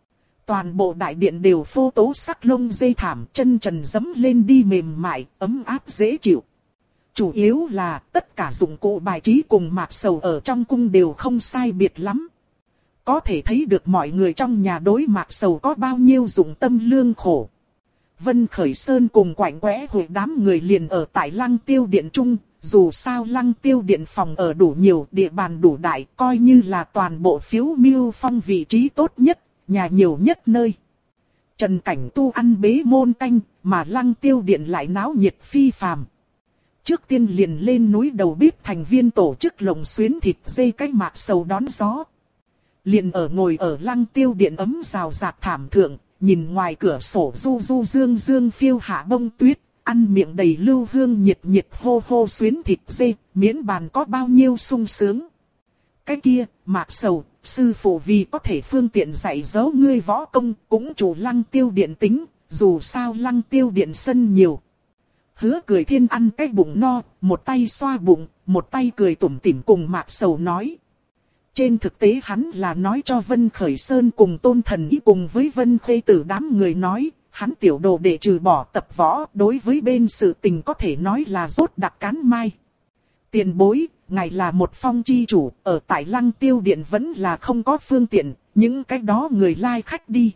Toàn bộ đại điện đều phô tố sắc lông dây thảm, chân trần dẫm lên đi mềm mại, ấm áp dễ chịu. Chủ yếu là tất cả dụng cụ bài trí cùng Mạc Sầu ở trong cung đều không sai biệt lắm. Có thể thấy được mọi người trong nhà đối Mạc Sầu có bao nhiêu dụng tâm lương khổ. Vân Khởi Sơn cùng Quạnh Quẽ Huệ đám người liền ở tại Lăng Tiêu Điện Trung. Dù sao Lăng Tiêu Điện phòng ở đủ nhiều, địa bàn đủ đại, coi như là toàn bộ Phiếu Miêu Phong vị trí tốt nhất, nhà nhiều nhất nơi. Trần Cảnh Tu ăn bế môn canh, mà Lăng Tiêu Điện lại náo nhiệt phi phàm. Trước tiên liền lên núi đầu bếp thành viên tổ chức lồng xuyến thịt dê cái Mạc Sầu đón gió. Liền ngồi ở Lăng Tiêu Điện ấm rào rạc thảm thượng, nhìn ngoài cửa sổ du du dương dương phiêu hạ bông tuyết, ăn miệng đầy lưu hương nhiệt nhiệt hô hô xuyến thịt dê, miễn bàn có bao nhiêu sung sướng. Cái kia, Mạc Sầu, sư phụ vì có thể phương tiện dạy dỗ ngươi võ công, cũng chủ Lăng Tiêu Điện tính, dù sao Lăng Tiêu Điện sân nhiều. Hứa Cười Thiên ăn cái bụng no, một tay xoa bụng, một tay cười tủm tỉm cùng Mạc Sầu nói. Trên thực tế hắn là nói cho Vân Khởi Sơn cùng Tôn Thần Ý cùng với Vân Khê Tử đám người nói, hắn tiểu đồ đệ trừ bỏ tập võ, đối với bên sự tình có thể nói là rốt đặc cán mai. Tiền bối, ngài là một phong chi chủ, ở tại Lăng Tiêu Điện vẫn là không có phương tiện, những cái đó người lai khách đi.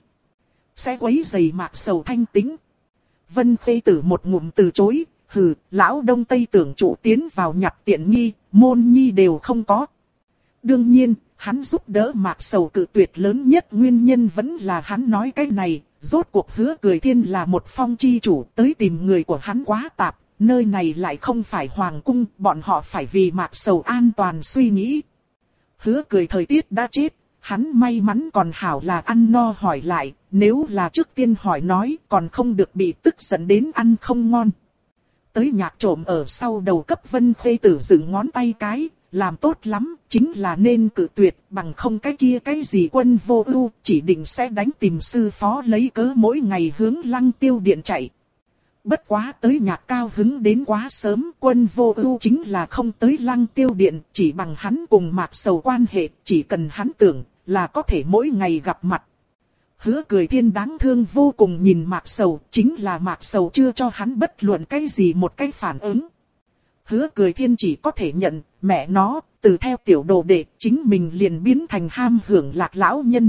Sẽ quấy rầy Mạc Sầu thanh tính. Vân Khê Tử một ngụm từ chối, hừ, lão Đông Tây tưởng chủ tiến vào nhặt tiện nghi, môn nhi đều không có. Đương nhiên, hắn giúp đỡ Mạc Sầu cự tuyệt lớn nhất nguyên nhân vẫn là hắn nói cái này, rốt cuộc Hứa Cười Thiên là một phong chi chủ, tới tìm người của hắn quá tạp, nơi này lại không phải hoàng cung, bọn họ phải vì Mạc Sầu an toàn suy nghĩ. Hứa Cười thời tiết đã chết, hắn may mắn còn hảo là ăn no hỏi lại, nếu là trước tiên hỏi nói còn không được bị tức giận đến ăn không ngon. Tới nhạc trộm ở sau đầu cấp Vân Khê Tử dựng ngón tay cái. Làm tốt lắm, chính là nên cự tuyệt, bằng không cái kia cái gì Quân Vô Ưu chỉ định sẽ đánh tìm sư phó lấy cớ mỗi ngày hướng Lăng Tiêu Điện chạy. Bất quá tới nhạc cao hứng đến quá sớm, Quân Vô Ưu chính là không tới Lăng Tiêu Điện, chỉ bằng hắn cùng Mạc Sầu quan hệ, chỉ cần hắn tưởng là có thể mỗi ngày gặp mặt. Hứa Cười Thiên đáng thương vô cùng nhìn Mạc Sầu, chính là Mạc Sầu chưa cho hắn bất luận cái gì một cái phản ứng. Hứa Cười Thiên chỉ có thể nhận, mẹ nó, từ theo tiểu đồ đệ, chính mình liền biến thành ham hưởng lạc lão nhân.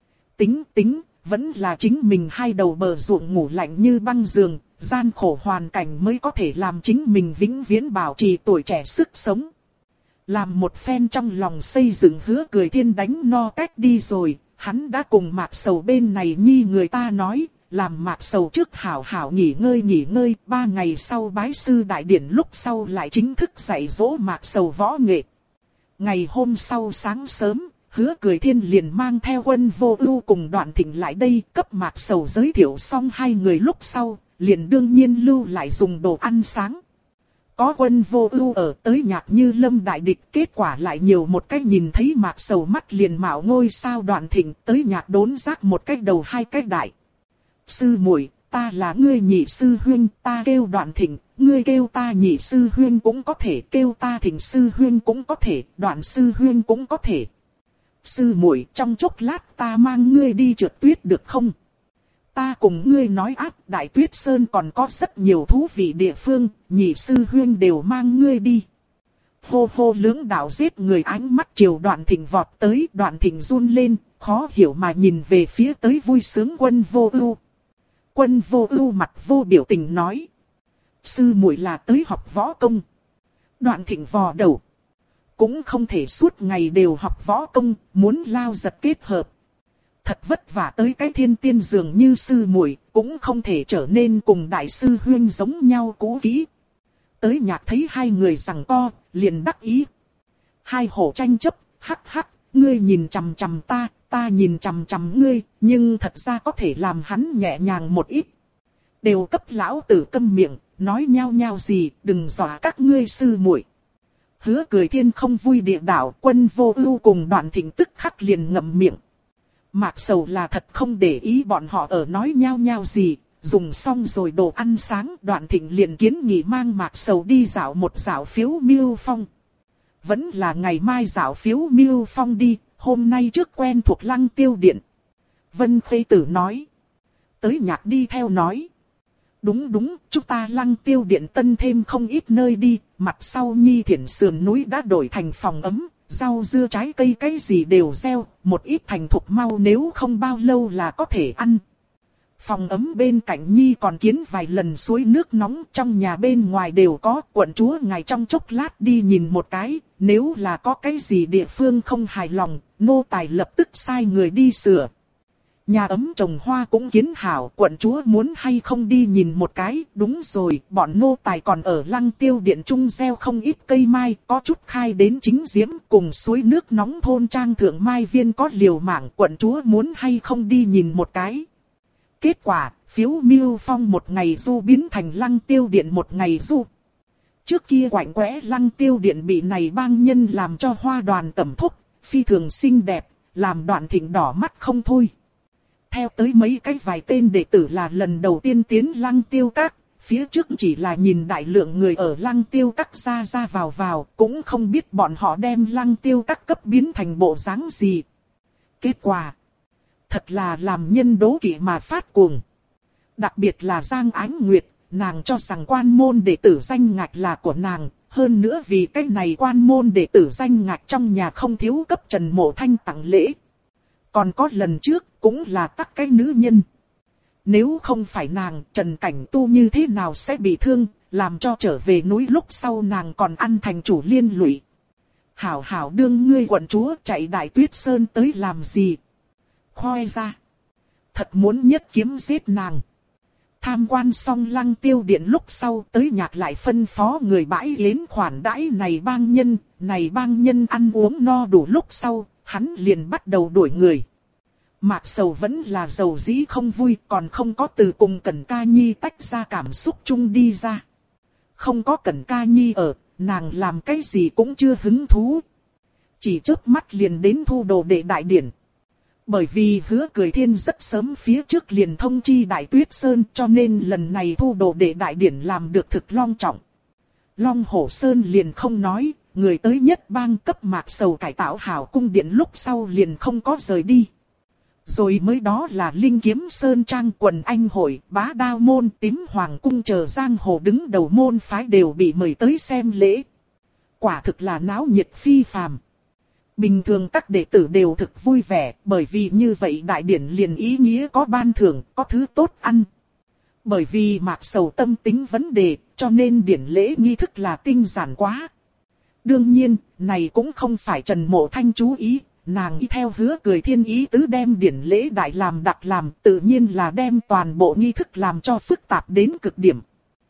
Tính, vẫn là chính mình hai đầu bờ ruộng ngủ lạnh như băng giường, gian khổ hoàn cảnh mới có thể làm chính mình vĩnh viễn bảo trì tuổi trẻ sức sống. Làm một phen trong lòng xây dựng Hứa Cười Thiên đánh no cách đi rồi, hắn đã cùng Mạc Sầu bên này nhi người ta nói. Làm Mạc Sầu trước hảo hảo nghỉ ngơi, 3 ngày sau bái sư đại điển lúc sau lại chính thức dạy dỗ Mạc Sầu võ nghệ. Ngày hôm sau sáng sớm, Hứa Cười Thiên liền mang theo Quân Vô Ưu cùng Đoạn Thịnh lại đây, cấp Mạc Sầu giới thiệu xong hai người lúc sau, liền đương nhiên lưu lại dùng đồ ăn sáng. Có Quân Vô Ưu ở tới nhạc như lâm đại địch, kết quả lại nhiều một cái nhìn thấy Mạc Sầu mắt liền mạo ngôi sao. Đoạn Thịnh tới nhạc đốn giác một cái đầu hai cái đại. Sư muội, ta là ngươi nhị sư huynh, ta kêu Đoạn Thịnh, ngươi kêu ta nhị sư huynh cũng có thể, kêu ta Thịnh sư huynh cũng có thể, Đoạn sư huynh cũng có thể. Sư muội, trong chốc lát ta mang ngươi đi trượt tuyết được không? Ta cùng ngươi nói ác, Đại Tuyết Sơn còn có rất nhiều thú vị địa phương, nhị sư huynh đều mang ngươi đi. Hô hô lưỡng đạo giết người, ánh mắt chiều Đoạn Thịnh vọt tới. Đoạn Thịnh run lên, khó hiểu mà nhìn về phía tới vui sướng Quân Vô Ưu. Quân Vô Ưu mặt vô biểu tình nói. Sư muội là tới học võ công. Đoạn Thịnh vò đầu. Cũng không thể suốt ngày đều học võ công, muốn lao giật kết hợp. Thật vất vả tới cái thiên tiên dường như sư muội, cũng không thể trở nên cùng đại sư huynh giống nhau cũ kỹ. Tới nhạc thấy hai người giằng co, liền đắc ý. Hai hổ tranh chấp, hắc hắc, ngươi nhìn chằm chằm ta, ta nhìn chằm chằm ngươi, nhưng thật ra có thể làm hắn nhẹ nhàng một ít. Đều cấp lão tử câm miệng, nói nhao nhao gì, đừng dọa các ngươi sư muội. Hứa Cười Thiên không vui địa đạo, Quân Vô Ưu cùng Đoạn Thịnh tức khắc liền ngậm miệng. Mạc Sầu là thật không để ý bọn họ ở nói nhao nhao gì, dùng xong rồi đồ ăn sáng. Đoạn Thịnh liền kiến nghị mang Mạc Sầu đi dạo một dạo Phiếu Miêu Phong. Vẫn là ngày mai dạo Phiếu Miêu Phong đi, hôm nay trước quen thuộc Lăng Tiêu Điện. Vân Khê Tử nói. Tới Nhạc đi theo nói. Đúng, chúng ta Lăng Tiêu Điện tân thêm không ít nơi đi, mặt sau Nhi Thiển sườn núi đã đổi thành phòng ấm, rau dưa trái cây cái gì đều gieo, một ít thành thục mau nếu không bao lâu là có thể ăn. Phòng ấm bên cạnh Nhi còn kiến vài lần suối nước nóng, trong nhà bên ngoài đều có, quận chúa ngài trong chốc lát đi nhìn một cái, nếu là có cái gì địa phương không hài lòng, nô tài lập tức sai người đi sửa. Nhà ấm trồng hoa cũng kiến hảo, quận chúa muốn hay không đi nhìn một cái, đúng rồi, bọn nô tài còn ở Lăng Tiêu Điện trung gieo không ít cây mai, có chút khai đến chính diễm, cùng suối nước nóng thôn trang thượng mai viên có liều mạng, quận chúa muốn hay không đi nhìn một cái. Kết quả, Phiếu Miêu Phong một ngày du biến thành Lăng Tiêu Điện một ngày du. Trước kia quạnh quẽ Lăng Tiêu Điện bị này bang nhân làm cho hoa đoàn tẩm thúc, phi thường xinh đẹp, làm Đoạn Thịnh đỏ mắt không thôi. Theo tới mấy cái vài tên đệ tử là lần đầu tiên tiến Lăng Tiêu Các, phía trước chỉ là nhìn đại lượng người ở Lăng Tiêu Các ra vào, cũng không biết bọn họ đem Lăng Tiêu Các cấp biến thành bộ dáng gì. Kết quả, thật là làm nhân đố kỵ mà phát cuồng. Đặc biệt là Giang Ánh Nguyệt, nàng cho rằng quan môn đệ tử danh ngạch là của nàng, hơn nữa vì cái này quan môn đệ tử danh ngạch trong nhà không thiếu cấp Trần Mộ Thanh tặng lễ. Còn có lần trước, cũng là tắc cái nữ nhân. Nếu không phải nàng, Trần Cảnh Tu như thế nào sẽ bị thương, làm cho trở về núi lúc sau nàng còn ăn thành chủ liên lụy. Hảo đương ngươi quận chúa chạy Đại Tuyết Sơn tới làm gì? Khoe ra. Thật muốn nhất kiếm giết nàng. Tham quan xong Lăng Tiêu Điện lúc sau tới Nhạc lại phân phó người bãi yến khoản đãi này bang nhân ăn uống no đủ lúc sau, hắn liền bắt đầu đuổi người. Mạc Sầu vẫn là dầu dĩ không vui, còn không có từ cùng Cẩn Ca Nhi tách ra cảm xúc chung đi ra. Không có Cẩn Ca Nhi ở, nàng làm cái gì cũng chưa hứng thú. Chỉ chớp mắt liền đến thu đồ đệ đại điển. Bởi vì Hứa Cười Thiên rất sớm phía trước liền thông chi Đại Tuyết Sơn, cho nên lần này thu đồ đệ đại điển làm được thực long trọng. Long Hổ Sơn liền không nói, người tới nhất bang cấp Mạc Sầu cải tạo hảo cung điện lúc sau liền không có rời đi. Rồi mới đó là Linh Kiếm Sơn Trang, Quần Anh Hội, Bá Đao Môn, Tím Hoàng Cung chờ giang hồ đứng đầu môn phái đều bị mời tới xem lễ. Quả thực là náo nhiệt phi phàm. Bình thường các đệ tử đều thực vui vẻ, bởi vì như vậy đại điển liền ý nghĩa có ban thưởng, có thứ tốt ăn. Bởi vì Mạc Sầu tâm tính vấn đề, cho nên điển lễ nghi thức là tinh giản quá. Đương nhiên, này cũng không phải Trần Mộ Thanh chú ý, nàng y theo Hứa Cười Thiên ý tứ đem điển lễ đại làm đặc làm, tự nhiên là đem toàn bộ nghi thức làm cho phức tạp đến cực điểm.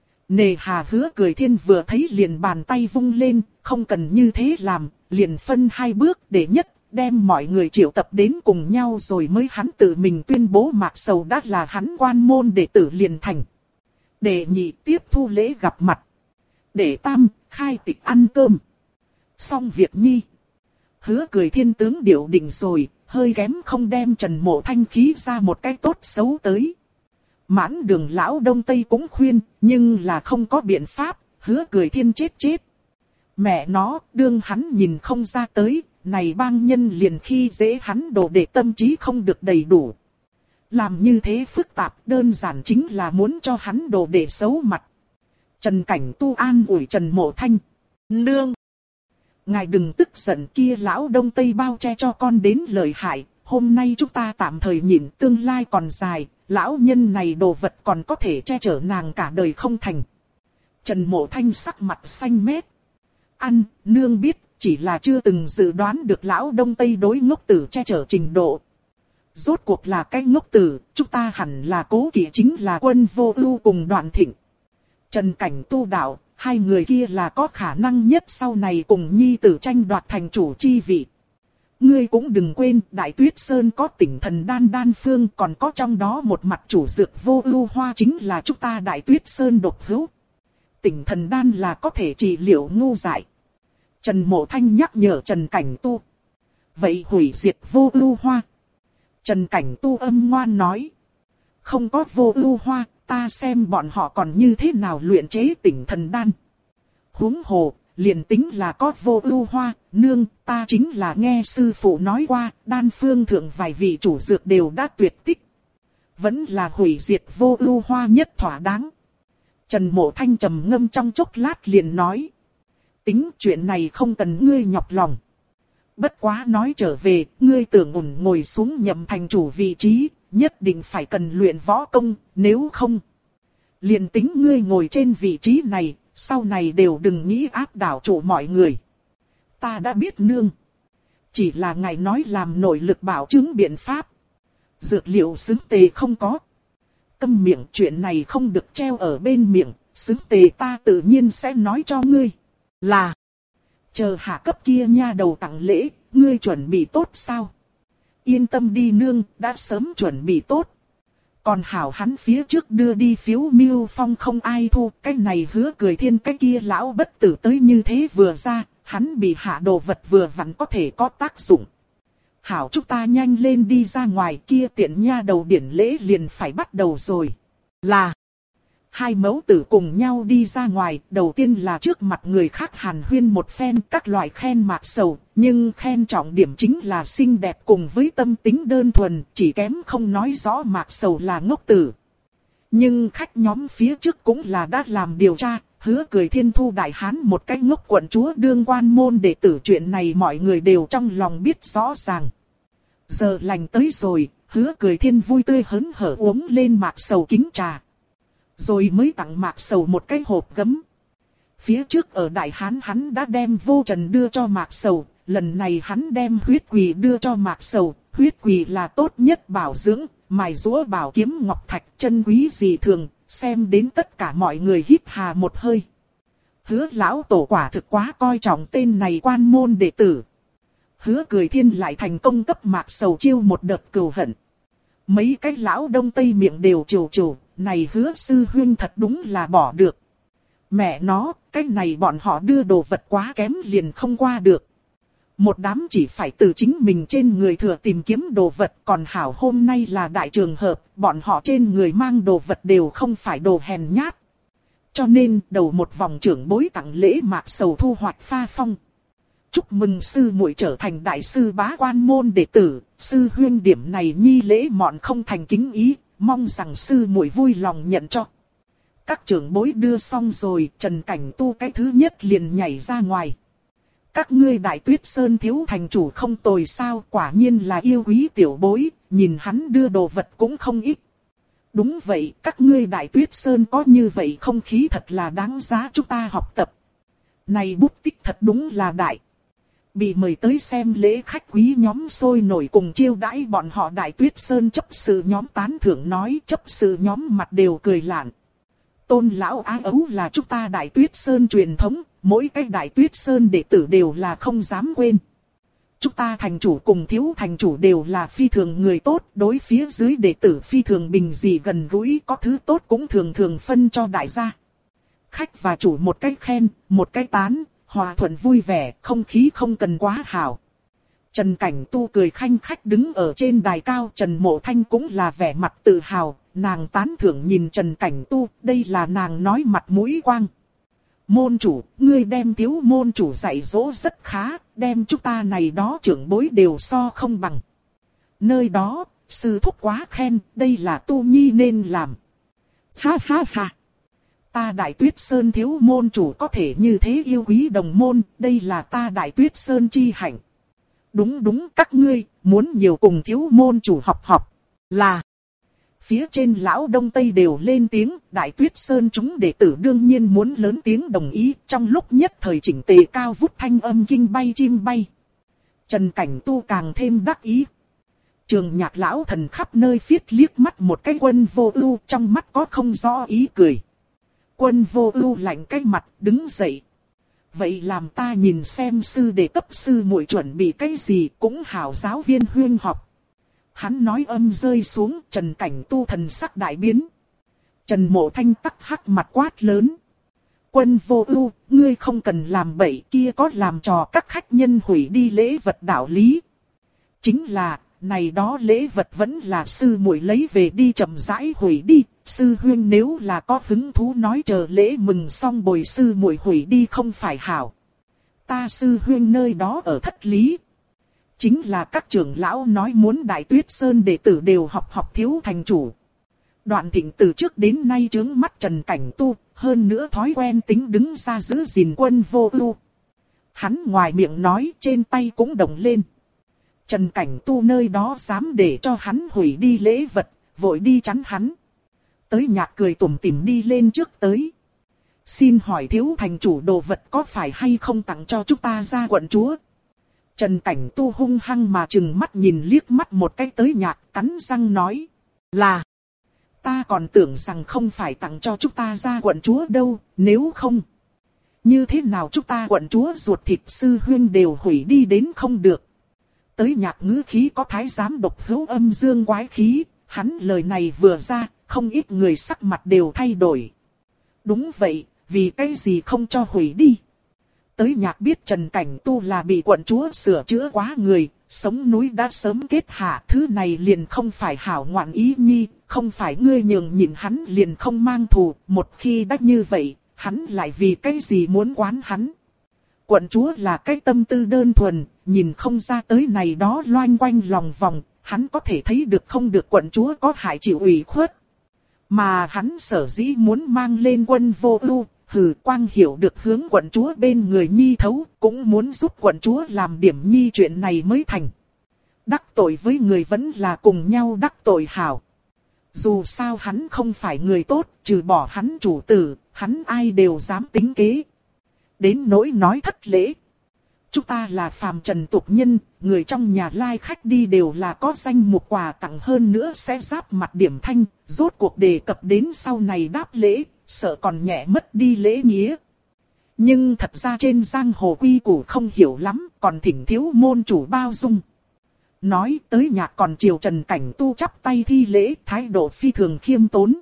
Nề hà Hứa Cười Thiên vừa thấy liền bàn tay vung lên, không cần như thế làm, liền phân hai bước, để nhất đem mọi người triệu tập đến cùng nhau rồi mới hắn tự mình tuyên bố Mạc Sầu đã là hắn quan môn đệ tử liền thành. Để nhị tiếp thu lễ gặp mặt. Để tam khai tịch ăn cơm. Xong việc nhi. Hứa Cười Thiên tướng điệu định rồi, hơi kém không đem Trần Mộ Thanh khí ra một cái tốt xấu tới. Mãn Đường lão Đông Tây cũng khuyên, nhưng là không có biện pháp, Hứa Cười Thiên chết. Mẹ nó, đương hắn nhìn không ra tới, này bang nhân liền khi dễ hắn đồ để tâm trí không được đầy đủ. Làm như thế phức tạp, đơn giản chính là muốn cho hắn đồ để xấu mặt. Trần Cảnh Tu an ủi Trần Mộ Thanh. Nương! Ngài đừng tức giận, kia lão Đông Tây bao che cho con đến lợi hại, hôm nay chúng ta tạm thời nhìn, tương lai còn dài, lão nhân này đồ vật còn có thể che chở nàng cả đời không thành. Trần Mộ Thanh sắc mặt xanh mét. Ăn, nương biết, chỉ là chưa từng dự đoán được lão Đông Tây đối ngốc tử che chở trình độ. Rốt cuộc là cái ngốc tử, chúng ta hẳn là cố kỵ chính là Quân Vô Ưu cùng Đoạn Thịnh. Trần Cảnh Tu đạo, hai người kia là có khả năng nhất sau này cùng nhi tử tranh đoạt thành chủ chi vị. Ngươi cũng đừng quên, Đại Tuyết Sơn có Tỉnh Thần đan phương, còn có trong đó một mặt chủ dược Vô Ưu hoa chính là chúng ta Đại Tuyết Sơn độc hữu. Tỉnh Thần đan là có thể trị liệu ngu dại. Trần Mộ Thanh nhắc nhở Trần Cảnh Tu. Vậy hủy diệt Vô Ưu hoa. Trần Cảnh Tu âm ngoan nói. Không có Vô Ưu hoa, ta xem bọn họ còn như thế nào luyện chế Tỉnh Thần đan. Huống hồ, liền tính là có Vô Ưu Hoa, nương, ta chính là nghe sư phụ nói qua, đan phương thượng vài vị chủ dược đều đã tuyệt tích. Vẫn là hủy diệt Vô Ưu Hoa nhất thỏa đáng. Trần Mộ Thanh trầm ngâm trong chốc lát liền nói. Tính chuyện này không cần ngươi nhọc lòng. Bất quá nói trở về, ngươi tưởng ổn ngồi xuống nhậm thành chủ vị trí, nhất định phải cần luyện võ công, nếu không. Liền tính ngươi ngồi trên vị trí này, sau này đều đừng nghĩ áp đảo trụ mọi người. Ta đã biết nương. Chỉ là ngài nói làm nội lực bảo chứng biện pháp. Dược liệu xứng tề không có. Câm miệng, chuyện này không được treo ở bên miệng, xứng tề ta tự nhiên sẽ nói cho ngươi. Là, chờ hạ cấp kia nha đầu tặng lễ, ngươi chuẩn bị tốt sao? Yên tâm đi nương, đã sớm chuẩn bị tốt. Còn hảo hắn phía trước đưa đi phiếu Miêu Phong không ai thu, cái này Hứa Cười Thiên cái kia lão bất tử tới như thế vừa ra, hắn bị hạ đồ vật vừa vặn có thể có tác dụng. Hảo chúng ta nhanh lên đi ra ngoài, kia tiện nha đầu điển lễ liền phải bắt đầu rồi. Là, hai mẫu tử cùng nhau đi ra ngoài, đầu tiên là trước mặt người khác hàn huyên một phen các loại khen Mạc Sầu, nhưng khen trọng điểm chính là xinh đẹp cùng với tâm tính đơn thuần, chỉ kém không nói rõ Mạc Sầu là ngốc tử. Nhưng khách nhóm phía trước cũng là đã làm điều tra, Hứa Cười Thiên thu đại hán một cái ngốc quận chúa đương quan môn đệ tử, chuyện này mọi người đều trong lòng biết rõ ràng. Giờ lành tới rồi, Hứa Cười Thiên vui tươi hớn hở uống lên Mạc Sầu kính trà. Rồi mới tặng Mạc Sầu một cái hộp gấm. Phía trước ở Đại Hán hắn đã đem Vô Trần đưa cho Mạc Sầu, lần này hắn đem huyết quỳ đưa cho Mạc Sầu. Huyết quỳ là tốt nhất bảo dưỡng, mài rũa bảo kiếm ngọc thạch chân quý dị thường, xem đến tất cả mọi người hít hà một hơi. Hứa lão tổ quả thực quá coi trọng tên này quan môn đệ tử. Hứa Cười Thiên lại thành công cấp Mạc Sầu chiêu một đợt cừu hận. Mấy cái lão đông tây miệng đều trừ trừ, này Hứa sư huynh thật đúng là bỏ được. Mẹ nó, cái này bọn họ đưa đồ vật quá kém liền không qua được. Một đám chỉ phải từ chính mình trên người thừa tìm kiếm đồ vật, còn hảo hôm nay là đại trường hợp, bọn họ trên người mang đồ vật đều không phải đồ hèn nhát. Cho nên đầu một vòng trưởng bối tặng lễ Mạc Sầu thu hoạch pha phong. Chúc mừng sư muội trở thành đại sư bá quan môn đệ tử, sư huyên điểm này nhi lễ mọn không thành kính ý, mong rằng sư muội vui lòng nhận cho. Các trưởng bối đưa xong rồi, Trần Cảnh Tu cái thứ nhất liền nhảy ra ngoài. Các ngươi Đại Tuyết Sơn thiếu thành chủ không tồi sao, quả nhiên là yêu quý tiểu bối, nhìn hắn đưa đồ vật cũng không ít. Đúng vậy, các ngươi Đại Tuyết Sơn có như vậy không khí thật là đáng giá chúng ta học tập. Này bút tích thật đúng là đại. Bị mời tới xem lễ khách quý nhóm sôi nổi cùng chiêu đãi bọn họ Đại Tuyết Sơn chấp sự nhóm tán thưởng nói, chấp sự nhóm mặt đều cười lạn. Tôn lão á ấu là chúng ta Đại Tuyết Sơn truyền thống, mỗi cái Đại Tuyết Sơn đệ tử đều là không dám quên. Chúng ta thành chủ cùng thiếu thành chủ đều là phi thường người tốt, đối phía dưới đệ tử phi thường bình dị gần gũi, có thứ tốt cũng thường thường phân cho đại gia. Khách và chủ một cái khen, một cái tán, hòa thuận vui vẻ, không khí không cần quá hảo. Trần Cảnh Tu cười khanh khách đứng ở trên đài cao, Trần Mộ Thanh cũng là vẻ mặt tự hào, nàng tán thưởng nhìn Trần Cảnh Tu, đây là nàng nói mặt mũi quang. Môn chủ, ngươi đem thiếu môn chủ dạy dỗ rất khá, đem chúng ta này đó trưởng bối đều so không bằng. Nơi đó, sư thúc quá khen, đây là tu nhi nên làm. Ha ha ha. Ta Đại Tuyết Sơn thiếu môn chủ có thể như thế yêu quý đồng môn, đây là ta Đại Tuyết Sơn chi hạnh. Đúng đúng, các ngươi, muốn nhiều cùng thiếu môn chủ học, là. Phía trên lão đông tây đều lên tiếng, Đại Tuyết Sơn chúng đệ tử đương nhiên muốn lớn tiếng đồng ý, trong lúc nhất thời chỉnh tề cao vút thanh âm kinh bay chim bay. Trần Cảnh Tu càng thêm đắc ý. Trường Nhạc lão thần khắp nơi phiết liếc mắt một cái Quân Vô Ưu, trong mắt có không rõ ý cười. Quân Vô Ưu lạnh cái mặt, đứng dậy. Vậy làm ta nhìn xem sư đệ cấp sư muội chuẩn bị cái gì, cũng hảo giáo viên huyên học. Hắn nói âm rơi xuống, Trần Cảnh Tu thần sắc đại biến. Trần Mộ Thanh tắc hắc mặt quát lớn. Quân Vô Ưu, ngươi không cần làm bậy, kia có làm trò các khách nhân hủy đi lễ vật đạo lý. Chính là, này đó lễ vật vẫn là sư muội lấy về đi chậm rãi hủy đi, sư huynh nếu là có hứng thú nói chờ lễ mừng xong bồi sư muội hủy đi không phải hảo. ta sư huynh nơi đó ở thất lý. Chính là các trưởng lão nói muốn Đại Tuyết Sơn đệ tử đều học thiếu thành chủ. Đoạn Thịnh từ trước đến nay trướng mắt Trần Cảnh Tu, hơn nữa thói quen tính đứng ra giữ gìn Quân Vô Ưu. Hắn ngoài miệng nói, trên tay cũng động lên. Trần Cảnh Tu nơi đó dám để cho hắn hủy đi lễ vật, vội đi chắn hắn. Tới Nhạc cười tủm tỉm đi lên trước tới. Xin hỏi thiếu thành chủ đồ vật có phải hay không tặng cho chúng ta ra quận chúa? Trần Cảnh Tu hung hăng mà trừng mắt nhìn liếc mắt một cái tới Nhạc, cắn răng nói. Là, ta còn tưởng rằng không phải tặng cho chúng ta ra quận chúa đâu, nếu không. Như thế nào chúng ta quận chúa ruột thịt sư huynh đều hủy đi đến không được. Tới Nhạc ngữ khí có thái giám độc hữu âm dương quái khí, hắn lời này vừa ra, không ít người sắc mặt đều thay đổi. Đúng vậy, vì cái gì không cho hủy đi. Tới Nhạc biết Trần Cảnh Tu là bị quận chúa sửa chữa quá người, sống núi đã sớm kết hạ, thứ này liền không phải hảo ngoạn ý nhi, không phải ngươi nhường nhịn hắn liền không mang thù, một khi đã như vậy, hắn lại vì cái gì muốn quán hắn. Quận chúa là cái tâm tư đơn thuần, nhìn không ra tới này đó loanh quanh lòng vòng, hắn có thể thấy được không được quận chúa có hại chịu ủy khuất. Mà hắn sở dĩ muốn mang lên Quân Vô Ưu, Quang hiểu được hướng quận chúa bên người nhi thấu, cũng muốn giúp quận chúa làm điểm nhi chuyện này mới thành. Đắc tội với người vẫn là cùng nhau đắc tội hảo. Dù sao hắn không phải người tốt, trừ bỏ hắn chủ tử, hắn ai đều dám tính kế. Đến nỗi nói thất lễ. Chúng ta là phàm trần tục nhân, người trong nhà lai khách đi đều là có danh mục quà tặng, hơn nữa sẽ giáp mặt điểm thanh, rốt cuộc đề cập đến sau này đáp lễ, sợ còn nhẹ mất đi lễ nghĩa. Nhưng thật ra trên giang hồ quy củ không hiểu lắm, còn thỉnh thiếu môn chủ bao dung. Nói tới Nhạc còn triều Trần Cảnh Tu chắp tay thi lễ, thái độ phi thường khiêm tốn.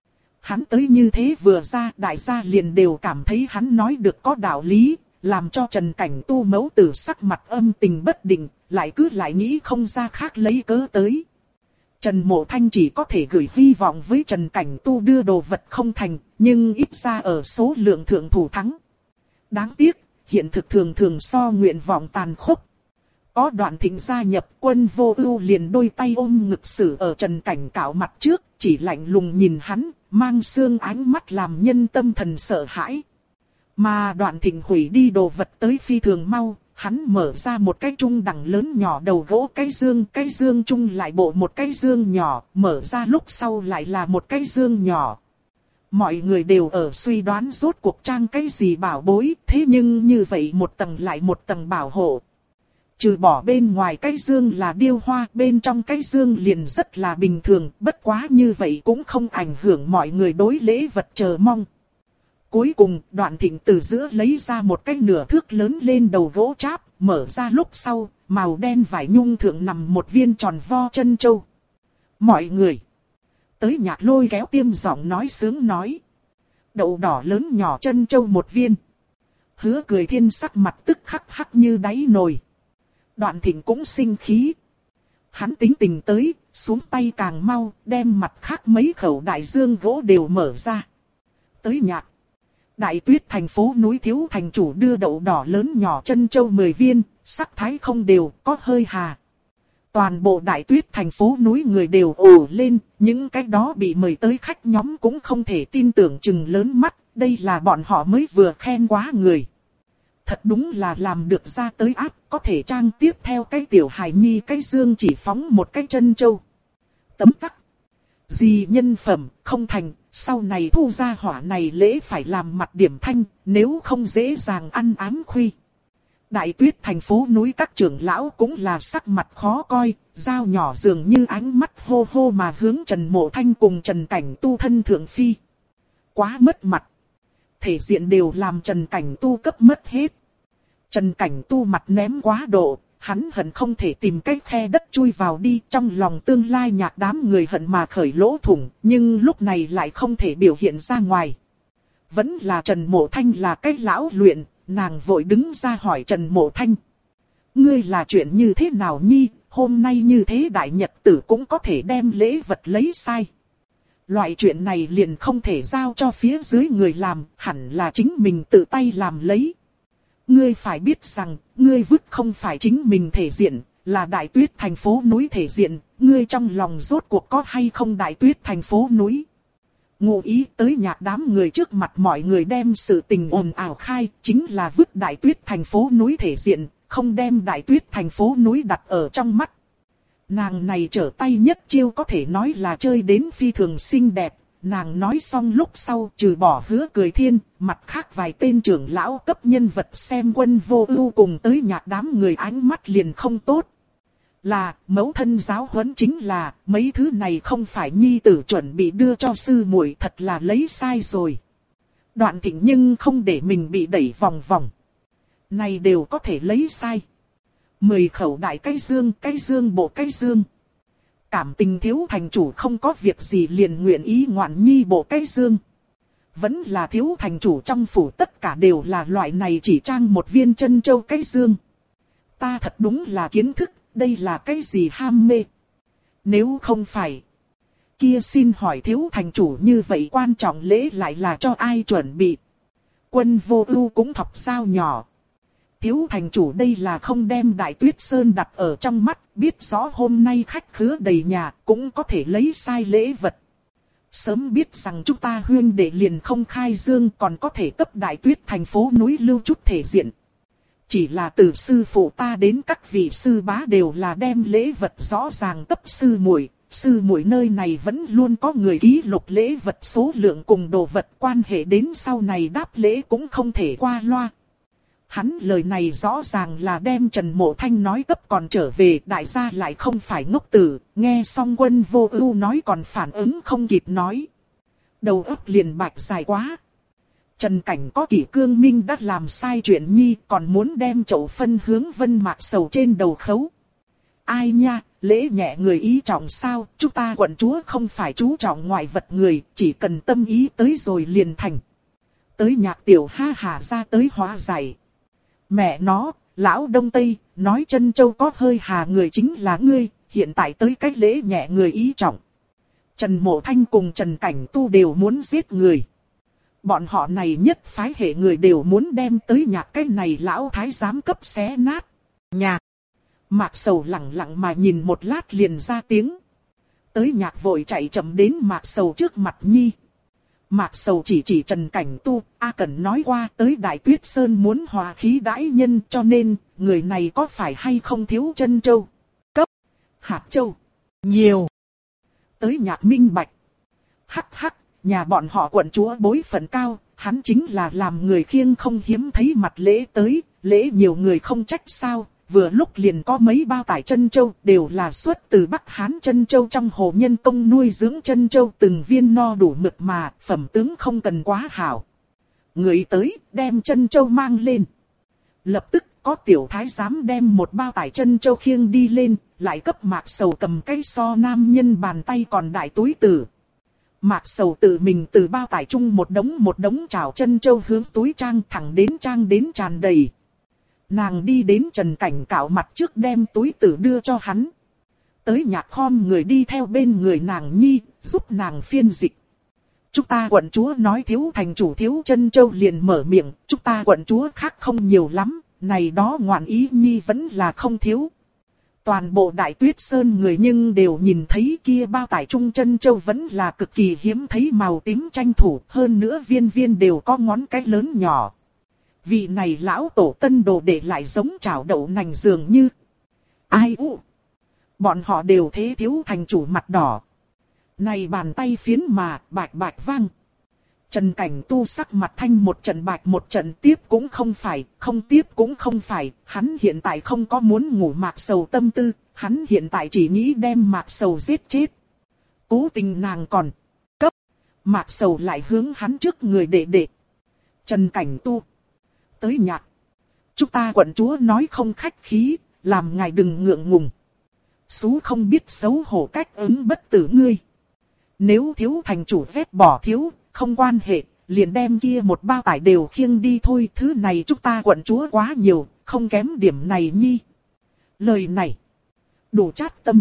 Hắn tới như thế vừa ra, đại gia liền đều cảm thấy hắn nói được có đạo lý, làm cho Trần Cảnh Tu mẫu tử sắc mặt âm tình bất định, lại nghĩ không ra khác lấy cớ tới. Trần Mộ Thanh chỉ có thể gửi hy vọng với Trần Cảnh Tu đưa đồ vật không thành, nhưng ít ra ở số lượng thượng thủ thắng. Đáng tiếc, hiện thực thường thường so nguyện vọng tàn khốc. Có Đoạn Thịnh gia nhập, Quân Vô Ưu liền đôi tay ôm ngực xử ở Trần Cảnh Cảo mặt trước, chỉ lạnh lùng nhìn hắn, mang sương ánh mắt làm nhân tâm thần sợ hãi. Mà Đoạn Thịnh hủy đi đồ vật tới phi thường mau, hắn mở ra một cái trung đẳng lớn nhỏ đầu gỗ cái dương chung lại bộ một cái dương nhỏ, mở ra lúc sau lại là một cái dương nhỏ. Mọi người đều ở suy đoán rốt cuộc trang cái gì bảo bối, thế nhưng như vậy một tầng lại một tầng bảo hộ. Trừ bỏ bên ngoài cái dương là điêu hoa, bên trong cái dương liền rất là bình thường, bất quá như vậy cũng không ảnh hưởng mọi người đối lễ vật chờ mong. Cuối cùng, Đoạn Thịnh từ giữa lấy ra một cái nửa thước lớn lên đầu gỗ cháp, mở ra lúc sau, màu đen vải nhung thượng nằm một viên tròn vo chân châu. Mọi người! Tới Nhạc lôi kéo tiêm giọng nói sướng nói. Đậu đỏ lớn nhỏ chân châu một viên. Hứa Cười Thiên sắc mặt tức khắc hắc như đáy nồi. Đoạn Thịnh cũng sinh khí. Hắn tính tình tới, xuống tay càng mau, đem mặt khác mấy khẩu đại dương gỗ đều mở ra. Tới Nhạc. Đại Tuyết thành phố núi thiếu thành chủ đưa đậu đỏ lớn nhỏ chân châu 10 viên, sắc thái không đều, có hơi hà. Toàn bộ Đại Tuyết thành phố núi người đều ồ lên, những cái đó bị mời tới khách nhóm cũng không thể tin tưởng chừng lớn mắt, đây là bọn họ mới vừa khen quá người. Thật đúng là làm được ra tới áp, có thể trang tiếp theo cái tiểu hài nhi cái dương chỉ phóng một cái chân châu. Tấm tắc. Gì nhân phẩm, không thành, sau này thu ra hỏa này lễ phải làm mặt điểm thanh, nếu không dễ dàng ăn ám khuy. Đại Tuyết thành phố núi các trưởng lão cũng là sắc mặt khó coi, dao nhỏ dường như ánh mắt hô hô mà hướng Trần Mộ Thanh cùng Trần Cảnh Tu thân thượng phi. Quá mất mặt. Thể diện đều làm Trần Cảnh Tu cấp mất hết. Trần Cảnh Tu mặt ném quá độ, hắn hận không thể tìm cái khe đất chui vào đi, trong lòng tương lai Nhạc đám người hận mà khởi lỗ thủng, nhưng lúc này lại không thể biểu hiện ra ngoài. Vẫn là Trần Mộ Thanh là cái lão luyện, nàng vội đứng ra hỏi Trần Mộ Thanh. Ngươi là chuyện như thế nào nhi, hôm nay như thế đại nhật tử cũng có thể đem lễ vật lấy sai. Loại chuyện này liền không thể giao cho phía dưới người làm, hẳn là chính mình tự tay làm lấy. Ngươi phải biết rằng, ngươi vứt không phải chính mình thể diện, là Đại Tuyết thành phố núi thể diện, ngươi trong lòng rốt cuộc có hay không Đại Tuyết thành phố núi. Ngụ ý tới nhạc đám người trước mặt mọi người đem sự tình ồn ào khai, chính là vứt Đại Tuyết thành phố núi thể diện, không đem Đại Tuyết thành phố núi đặt ở trong mắt. Nàng này trở tay nhất chiêu có thể nói là chơi đến phi thường xinh đẹp. Nàng nói xong lúc sau trừ bỏ Hứa Cười Thiên, mặt khác vài tên trưởng lão cấp nhân vật xem Quân Vô Ưu cùng tới nhạc đám người ánh mắt liền không tốt. Là, mẫu thân giáo huấn chính là, mấy thứ này không phải nhi tử chuẩn bị đưa cho sư muội, thật là lấy sai rồi. Đoạn Thịnh nhưng không để mình bị đẩy vòng vòng. Này đều có thể lấy sai. 10 khẩu đại cái dương bộ cái dương. Cảm tình thiếu thành chủ không có việc gì liền nguyện ý ngoạn nhi bộ cái dương. Vẫn là thiếu thành chủ trong phủ tất cả đều là loại này chỉ trang một viên chân châu cái dương. Ta thật đúng là kiến thức, đây là cái gì ham mê. Nếu không phải, kia xin hỏi thiếu thành chủ như vậy quan trọng lễ lại là cho ai chuẩn bị. Quân Vô Ưu cũng thọc dao nhỏ. Thiếu thành chủ đây là không đem Đại Tuyết Sơn đặt ở trong mắt, biết rõ hôm nay khách khứa đầy nhà, cũng có thể lấy sai lễ vật. Sớm biết rằng chúng ta huyên đệ liền không khai dương còn có thể cấp Đại Tuyết thành phố núi lưu chút thể diện. Chỉ là từ sư phụ ta đến các vị sư bá đều là đem lễ vật rõ ràng cấp sư muội nơi này vẫn luôn có người ký lục lễ vật số lượng cùng đồ vật quan hệ đến sau này đáp lễ cũng không thể qua loa. Hắn lời này rõ ràng là đem Trần Mộ Thanh nói cấp còn trở về, đại gia lại không phải ngốc tử, nghe xong Quân Vô Ưu nói còn phản ứng không kịp nói. Đầu óc liền bạch dài quá. Trần Cảnh có Kỷ Cương Minh đã làm sai chuyện nhi, còn muốn đem chậu phân hướng Vân Mạc Sầu trên đầu khấu. Ai nha, lễ nhẹ người ý trọng sao, chúng ta quận chúa không phải chú trọng ngoại vật người, chỉ cần tâm ý tới rồi liền thành. Tới Nhạc Tiểu ha hả ra tới hóa giải. Mẹ nó, lão Đông Tây, nói chân châu có hơi hà người chính là ngươi, hiện tại tới cách lễ nhẹ người ý trọng. Trần Mộ Thanh cùng Trần Cảnh Tu đều muốn giết người. Bọn họ này nhất phái hệ người đều muốn đem tới nhạc cái này lão thái giám cấp xé nát. Nhạc. Mạc Sầu lặng lặng mà nhìn một lát liền ra tiếng. Tới nhạc vội chạy chậm đến Mạc Sầu trước mặt nhi. Mạc Sầu chỉ Trần Cảnh Tu, A Cẩn nói qua tới Đại Tuyết Sơn muốn hòa khí đãi nhân cho nên, người này có phải hay không thiếu chân châu? Cấp, hạt châu, nhiều. Tới nhạc minh bạch. Hắc hắc, nhà bọn họ quận chúa bối phận cao, hắn chính là làm người khiêng không hiếm thấy mặt lễ tới, lễ nhiều người không trách sao. Vừa lúc liền có mấy bao tải chân châu đều là xuất từ Bắc Hán chân châu trong hồ nhân công nuôi dưỡng chân châu từng viên no đủ mực mà phẩm tướng không cần quá hảo. Người tới đem chân châu mang lên. Lập tức có tiểu thái giám đem một bao tải chân châu khiêng đi lên, lại cấp Mạc Sầu cầm cái so nam nhân bàn tay còn đại túi tử. Mạc Sầu tự mình từ bao tải chung một đống trào chân châu hướng túi trang thẳng đến trang đến tràn đầy. Nàng đi đến Trần Cảnh cạo mặt trước đem túi tử đưa cho hắn. Tới nhạc khom người đi theo bên người nàng nhi, giúp nàng phiên dịch. Chúng ta quận chúa nói thiếu thành chủ thiếu chân châu liền mở miệng, chúng ta quận chúa khác không nhiều lắm, này đó ngoạn ý nhi vẫn là không thiếu. Toàn bộ Đại Tuyết Sơn người nhưng đều nhìn thấy kia bao tải trung chân châu vẫn là cực kỳ hiếm thấy màu tím tranh thủ, hơn nữa viên viên đều có ngón cái lớn nhỏ. Vị này lão tổ tân đồ để lại giống chảo đậu nành dường như. Ai u? Bọn họ đều thế thiếu thành chủ mặt đỏ. Này bàn tay phiến mà bạch bạch vang. Trần Cảnh Tu sắc mặt thanh một trận bạch một trận tiếp cũng không phải, không tiếp cũng không phải. Hắn hiện tại không có muốn ngủ Mạc Sầu tâm tư, hắn hiện tại chỉ nghĩ đem Mạc Sầu giết chết. Cố tình nàng còn cấp. Mạc Sầu lại hướng hắn trước người đệ. Trần Cảnh Tu. Tới nhạc. Chúng ta quận chúa nói không khách khí, làm ngài đừng ngượng ngùng. Sú không biết xấu hổ cách ứng bất tử ngươi. Nếu thiếu thành chủ vét bỏ thiếu, không quan hệ, liền đem kia một bao tải đều khiêng đi thôi. Thứ này chúng ta quận chúa quá nhiều, không kém điểm này nhi. Lời này, đủ chát tâm.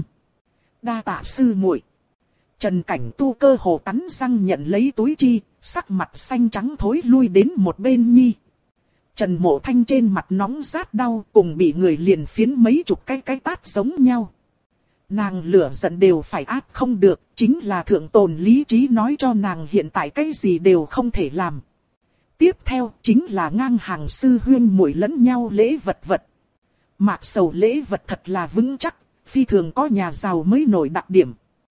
Đa tạ sư muội. Trần Cảnh Tu cơ hồ cắn răng nhận lấy túi chi, sắc mặt xanh trắng thối lui đến một bên nhi. Trần Mộ Thanh trên mặt nóng rát đau, cùng bị người liền phiến mấy chục cái tát giống nhau. Nàng lửa giận đều phải áp không được, chính là thượng tồn lý trí nói cho nàng hiện tại cái gì đều không thể làm. Tiếp theo chính là ngang hàng sư huyên muội lẫn nhau lễ vật. Mạc Sầu lễ vật thật là vững chắc, phi thường có nhà giàu mới nổi đặc điểm.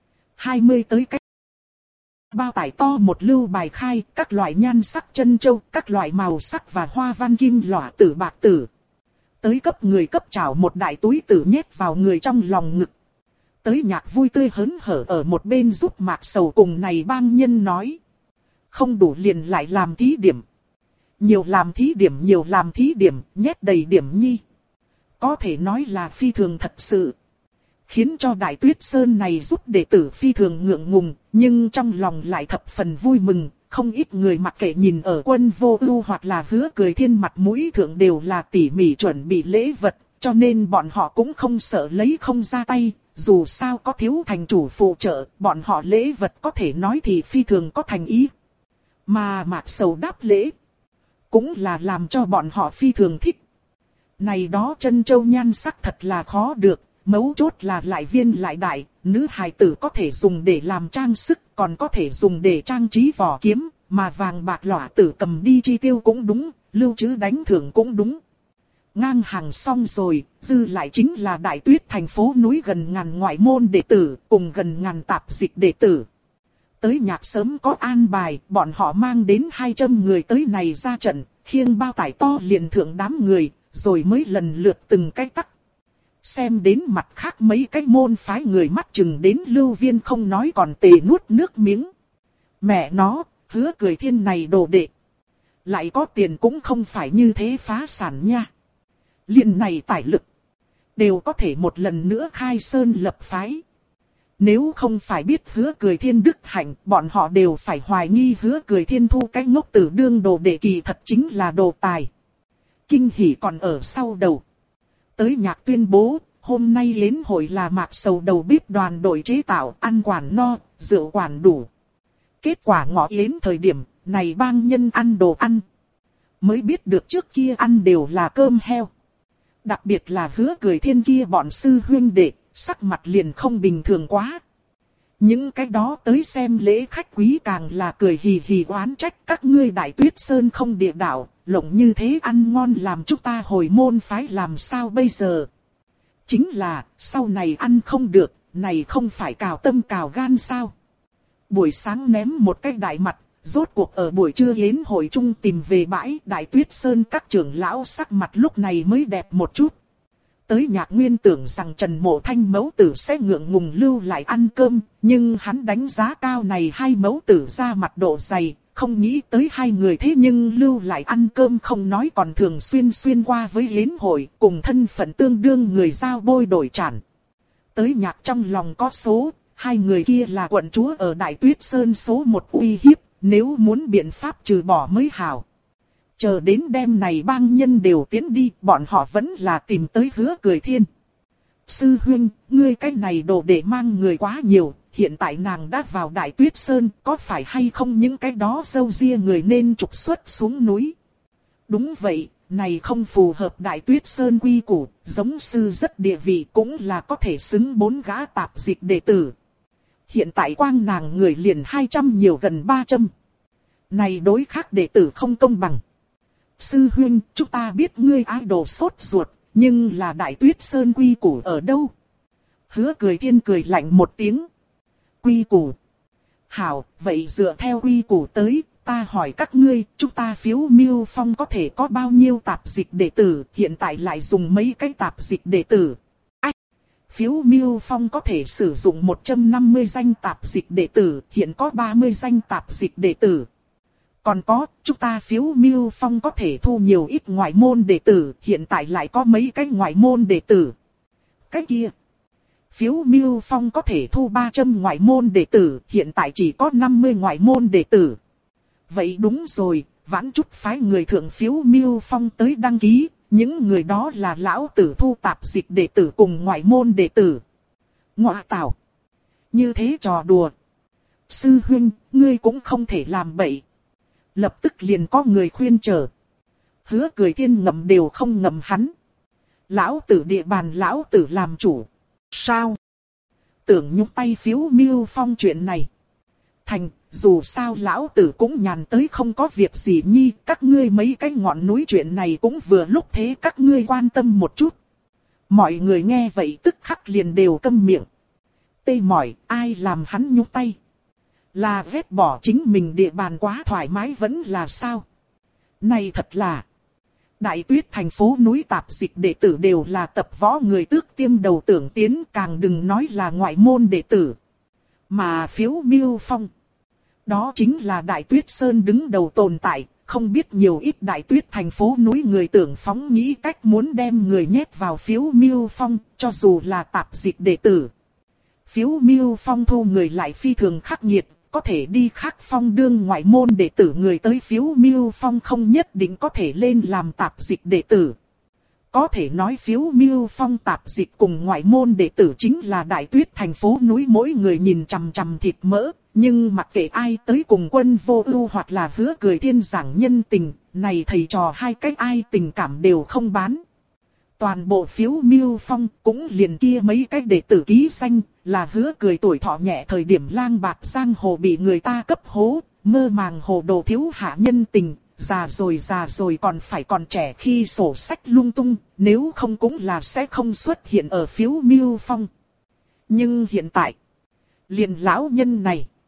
20 tới cái bao tải to một lưu bài khai, các loại nhan sắc chân châu, các loại màu sắc và hoa văn kim lỏa tử bạc tử. Tới cấp người cấp chảo một đại túi tử nhét vào người trong lòng ngực. Tới Nhạc vui tươi hớn hở ở một bên giúp Mạc Sầu cùng này bang nhân nói. Không đủ liền lại làm thí điểm. Nhiều làm thí điểm, nhét đầy điểm nhi. Có thể nói là phi thường thật sự. Khiến cho Đại Tuyết Sơn này giúp đệ tử phi thường ngượng ngùng, nhưng trong lòng lại thập phần vui mừng. Không ít người mặc kệ nhìn ở Quân Vô Ưu hoặc là Hứa Cười Thiên mặt mũi thượng đều là tỉ mỉ chuẩn bị lễ vật, cho nên bọn họ cũng không sợ lấy không ra tay. Dù sao có thiếu thành chủ phụ trợ, bọn họ lễ vật có thể nói thì phi thường có thành ý. Mà Mạc Sầu đáp lễ, cũng là làm cho bọn họ phi thường thích. Này đó chân châu nhan sắc thật là khó được, mấu chốt là lại viên lại đại, nữ hài tử có thể dùng để làm trang sức, còn có thể dùng để trang trí vỏ kiếm, mà vàng bạc lỏa tử cầm đi chi tiêu cũng đúng, lưu trữ đánh thưởng cũng đúng. Ngang hàng xong rồi, dư lại chính là Đại Tuyết thành phố núi gần ngàn ngoại môn đệ tử, cùng gần ngàn tạp dịch đệ tử. Tới Nhạc sớm có an bài, bọn họ mang đến 200 người tới này ra trận, khiêng bao tải to liền thượng đám người, rồi mới lần lượt từng cái tắc. Xem đến mặt khác mấy cái môn phái người mắt chừng đến Lưu Viên không nói còn tề nuốt nước miếng. Mẹ nó, Hứa Cười Thiên này đồ đệ. Lại có tiền cũng không phải như thế phá sản nha. Liền này tài lực, đều có thể một lần nữa khai sơn lập phái. Nếu không phải biết Hứa Cười Thiên đức hạnh, bọn họ đều phải hoài nghi Hứa Cười Thiên thu cái ngốc tử đương đồ đệ kỳ thật chính là đồ tài. Kinh hỉ còn ở sau đầu. Tới Nhạc tuyên bố, hôm nay yến hội là Mạc Sầu đầu bếp đoàn đội chế tạo, ăn quản no, rượu quản đủ. Kết quả ngọ yến thời điểm, này bang nhân ăn đồ ăn. Mới biết được trước kia ăn đều là cơm heo. Đặc biệt là Hứa Cười Thiên kia bọn sư huynh đệ, sắc mặt liền không bình thường quá. Những cái đó tới xem lễ khách quý càng là cười hì hì oán trách các ngươi Đại Tuyết Sơn không địa đạo, lộng như thế ăn ngon làm chúng ta hồi môn phái làm sao bây giờ. Chính là, sau này ăn không được, này không phải cào tâm cào gan sao. Buổi sáng ném một cái đại mặt, rốt cuộc ở buổi trưa yến hội chung tìm về bãi Đại Tuyết Sơn các trưởng lão sắc mặt lúc này mới đẹp một chút. Tới Nhạc nguyên tưởng rằng Trần Mộ Thanh mẫu tử sẽ ngượng ngùng lưu lại ăn cơm, nhưng hắn đánh giá cao này hai mẫu tử ra mặt độ dày, không nghĩ tới hai người thế nhưng lưu lại ăn cơm không nói còn thường xuyên qua với yến hội, cùng thân phận tương đương người giao bôi đổi trản. Tới Nhạc trong lòng có số, hai người kia là quận chúa ở Đại Tuyết Sơn số một uy hiếp, nếu muốn biện pháp trừ bỏ mới hảo. Chờ đến đêm này bang nhân đều tiến đi, bọn họ vẫn là tìm tới Hứa Cười Thiên. Sư huynh, ngươi cái này đồ để mang người quá nhiều, hiện tại nàng đã vào Đại Tuyết Sơn, có phải hay không những cái đó râu ria người nên trục xuất xuống núi? Đúng vậy, này không phù hợp Đại Tuyết Sơn quy củ, giống sư rất địa vị cũng là có thể xứng 4 gã tạp dịch đệ tử. Hiện tại quang nàng người liền 200 nhiều gần 300. Này đối khác đệ tử không công bằng. Sư huynh, chúng ta biết ngươi idol sốt ruột, nhưng là Đại Tuyết Sơn quy củ ở đâu? Hứa Cười Thiên cười lạnh một tiếng. Quy củ. Hảo, vậy dựa theo quy củ tới, ta hỏi các ngươi, chúng ta phiếu miêu phong có thể có bao nhiêu tạp dịch đệ tử, hiện tại lại dùng mấy cái tạp dịch đệ tử. Phiếu miêu phong có thể sử dụng 150 danh tạp dịch đệ tử, hiện có 30 danh tạp dịch đệ tử. Còn có, chúng ta phiếu miêu phong có thể thu nhiều ít ngoại môn đệ tử, hiện tại lại có mấy cái ngoại môn đệ tử. Cái kia, phiếu miêu phong có thể thu 300 ngoại môn đệ tử, hiện tại chỉ có 50 ngoại môn đệ tử. Vậy đúng rồi, vãn chút phái người thượng phiếu miêu phong tới đăng ký, những người đó là lão tử thu tạp dịch đệ tử cùng ngoại môn đệ tử. Ngọa tảo, như thế trò đùa. Sư huynh, ngươi cũng không thể làm bậy. Lập tức liền có người khuyên trở. Hứa Cười Thiên ngậm đều không ngậm hắn. Lão tử địa bàn lão tử làm chủ. Sao? Tưởng nhúc tay Phiếu Miêu Phong chuyện này. Thành, dù sao lão tử cũng nhàn tới không có việc gì nhi, các ngươi mấy cái ngọn núi chuyện này cũng vừa lúc thế các ngươi quan tâm một chút. Mọi người nghe vậy tức khắc liền đều câm miệng. Tê mỏi, ai làm hắn nhúc tay? Là vét bỏ chính mình địa bàn quá thoải mái vẫn là sao? Này thật là... Đại Tuyết thành phố núi tạp dịch đệ tử đều là tập võ người tước tiêm đầu tưởng tiến, càng đừng nói là ngoại môn đệ tử. Mà Phiếu Miêu Phong, đó chính là Đại Tuyết Sơn đứng đầu tồn tại, không biết nhiều ít Đại Tuyết thành phố núi người tưởng phóng nghĩ cách muốn đem người nhét vào Phiếu Miêu Phong, cho dù là tạp dịch đệ tử. Phiếu Miêu Phong thu người lại phi thường khắc nghiệt, có thể đi khác phong đương ngoại môn đệ tử người tới Phiếu Miêu Phong không nhất định có thể lên làm tạp dịch đệ tử. Có thể nói Phiếu Miêu Phong tạp dịch cùng ngoại môn đệ tử chính là Đại Tuyết thành phố núi mỗi người nhìn chằm chằm thịt mỡ, nhưng mặc kệ ai tới cùng Quân Vô Ưu hoặc là Hứa Cười Thiên giảng nhân tình, này thầy trò hai cách ai tình cảm đều không bán. Toàn bộ Phiếu Miêu Phong cũng liền kia mấy cái đệ tử ký danh, là Hứa Cười tuổi thọ nhẹ thời điểm lang bạt giang hồ bị người ta cấp hố, mơ màng hồ đồ thiếu hạ nhân tình, già rồi còn phải còn trẻ khi sổ sách lung tung, nếu không cũng là sẽ không xuất hiện ở Phiếu Miêu Phong. Nhưng hiện tại, liền lão nhân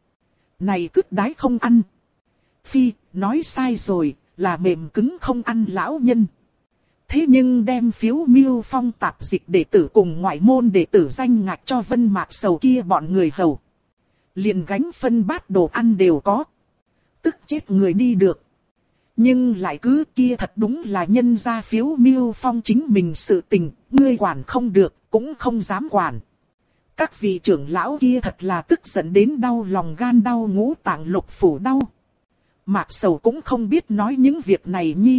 này cứt đái không ăn. Phi, nói sai rồi, là mềm cứng không ăn lão nhân. Thế nhưng đem Phiếu Miêu Phong tạp dịch đệ tử cùng ngoại môn đệ tử danh ngạch cho Vân Mạc Sầu kia bọn người hầu. Liền gánh phân bát đồ ăn đều có. Tức chết người đi được. Nhưng lại cứ kia thật đúng là nhân ra Phiếu Miêu Phong chính mình sự tình, ngươi quản không được, cũng không dám quản. Các vị trưởng lão kia thật là tức giận đến đau lòng gan đau ngũ tạng lục phủ đau. Mạc Sầu cũng không biết nói những việc này nhi.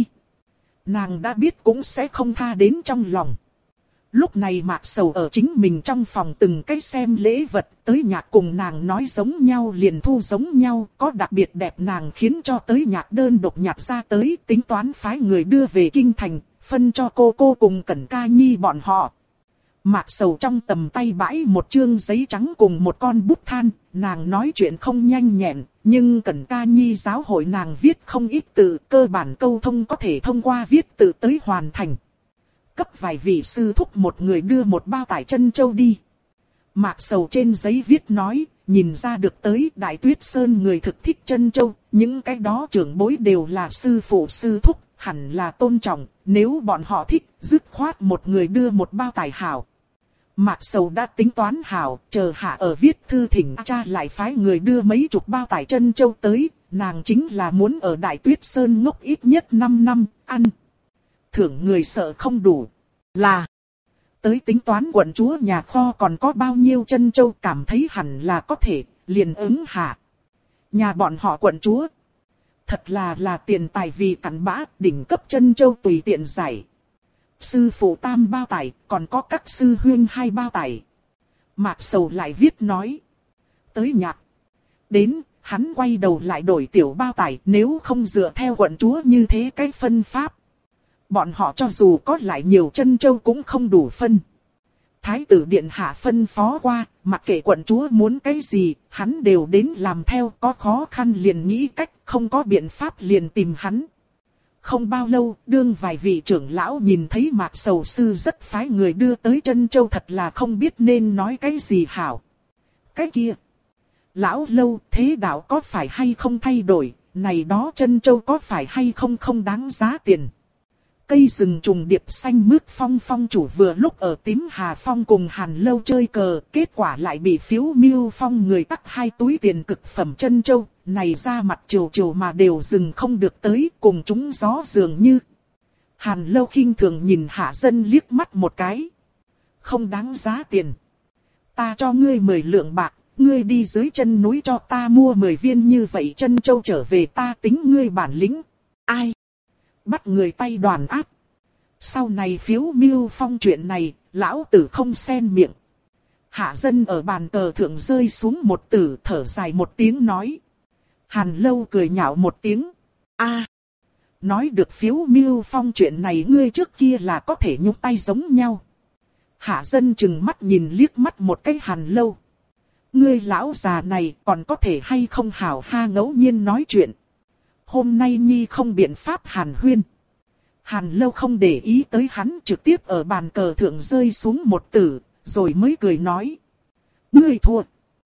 Nàng đã biết cũng sẽ không tha đến trong lòng. Lúc này Mạc Sầu ở chính mình trong phòng từng cái xem lễ vật, tới nhạc cùng nàng nói giống nhau liền thu giống nhau, có đặc biệt đẹp nàng khiến cho tới nhạc đơn độc nhạc ra tới, tính toán phái người đưa về kinh thành, phân cho cô cùng Cẩn Ca Nhi bọn họ. Mạc Sầu trong tầm tay bãi một chương giấy trắng cùng một con bút than, nàng nói chuyện không nhanh nhẹn, nhưng Cẩn Ca Nhi giáo hội nàng viết không ít từ, cơ bản câu thông có thể thông qua viết tự tới hoàn thành. Cấp vài vị sư thúc một người đưa một bao tải trân châu đi. Mạc Sầu trên giấy viết nói, nhìn ra được tới Đại Tuyết Sơn người thực thích trân châu, những cái đó trưởng bối đều là sư phụ sư thúc, hẳn là tôn trọng, nếu bọn họ thích, dứt khoát một người đưa một bao tải hảo. Mạc Sầu đã tính toán hảo, chờ hạ ở viết thư thỉnh cha lại phái người đưa mấy chục bao tải trân châu tới, nàng chính là muốn ở Đại Tuyết Sơn ngốc ít nhất 5 năm, ăn. Thưởng người sợ không đủ, là tới tính toán quận chúa nhà kho còn có bao nhiêu trân châu cảm thấy hẳn là có thể, liền ứng hạ. Nhà bọn họ quận chúa, thật là tiền tài vì cặn bã, đỉnh cấp trân châu tùy tiện giải. Sư phụ tam bao tải, còn có các sư huynh 2 bao tải. Mạc Sầu lại viết nói. Tới nhạc. Đến, hắn quay đầu lại đổi tiểu bao tải, nếu không dựa theo quận chúa như thế cái phân pháp. Bọn họ cho dù có lại nhiều trân châu cũng không đủ phân. Thái tử điện hạ phân phó qua, mặc kệ quận chúa muốn cái gì, hắn đều đến làm theo, có khó khăn liền nghĩ cách, không có biện pháp liền tìm hắn. Không bao lâu, đương vài vị trưởng lão nhìn thấy Mạc Sầu sư rất phái người đưa tới trân châu thật là không biết nên nói cái gì hảo. Cái kia, lão lâu thế đạo có phải hay không thay đổi, này đó trân châu có phải hay không không đáng giá tiền. Cây rừng trùng điệp xanh mướt phong chủ vừa lúc ở Tím Hà Phong cùng Hàn Lâu chơi cờ, kết quả lại bị Phiếu Miêu Phong người tắc 2 túi tiền cực phẩm trân châu, này ra mặt chiều mà đều dừng không được tới, cùng chúng gió dường như. Hàn Lâu khinh thường nhìn Hạ Dân liếc mắt một cái. Không đáng giá tiền. Ta cho ngươi 10 lượng bạc, ngươi đi dưới chân núi cho ta mua 10 viên như vậy trân châu trở về ta tính ngươi bản lĩnh. Ai? Bắt người tay đoàn áp. Sau này Phiếu Miêu Phong chuyện này, lão tử không xen miệng. Hạ Dân ở bàn cờ thượng rơi xuống một tử, thở dài một tiếng nói. Hàn Lâu cười nhạo một tiếng. A, Nói được Phiếu Miêu Phong chuyện này ngươi trước kia là có thể nhúc tay giống nhau. Hạ Dân chừng mắt nhìn liếc mắt một cái Hàn Lâu. Ngươi lão già này còn có thể hay không hảo ha ngẫu nhiên nói chuyện. Hôm nay Nhi không biện pháp hàn huyên. Hàn Lâu không để ý tới hắn, trực tiếp ở bàn cờ thượng rơi xuống một tử, rồi mới cười nói. Ngươi thua.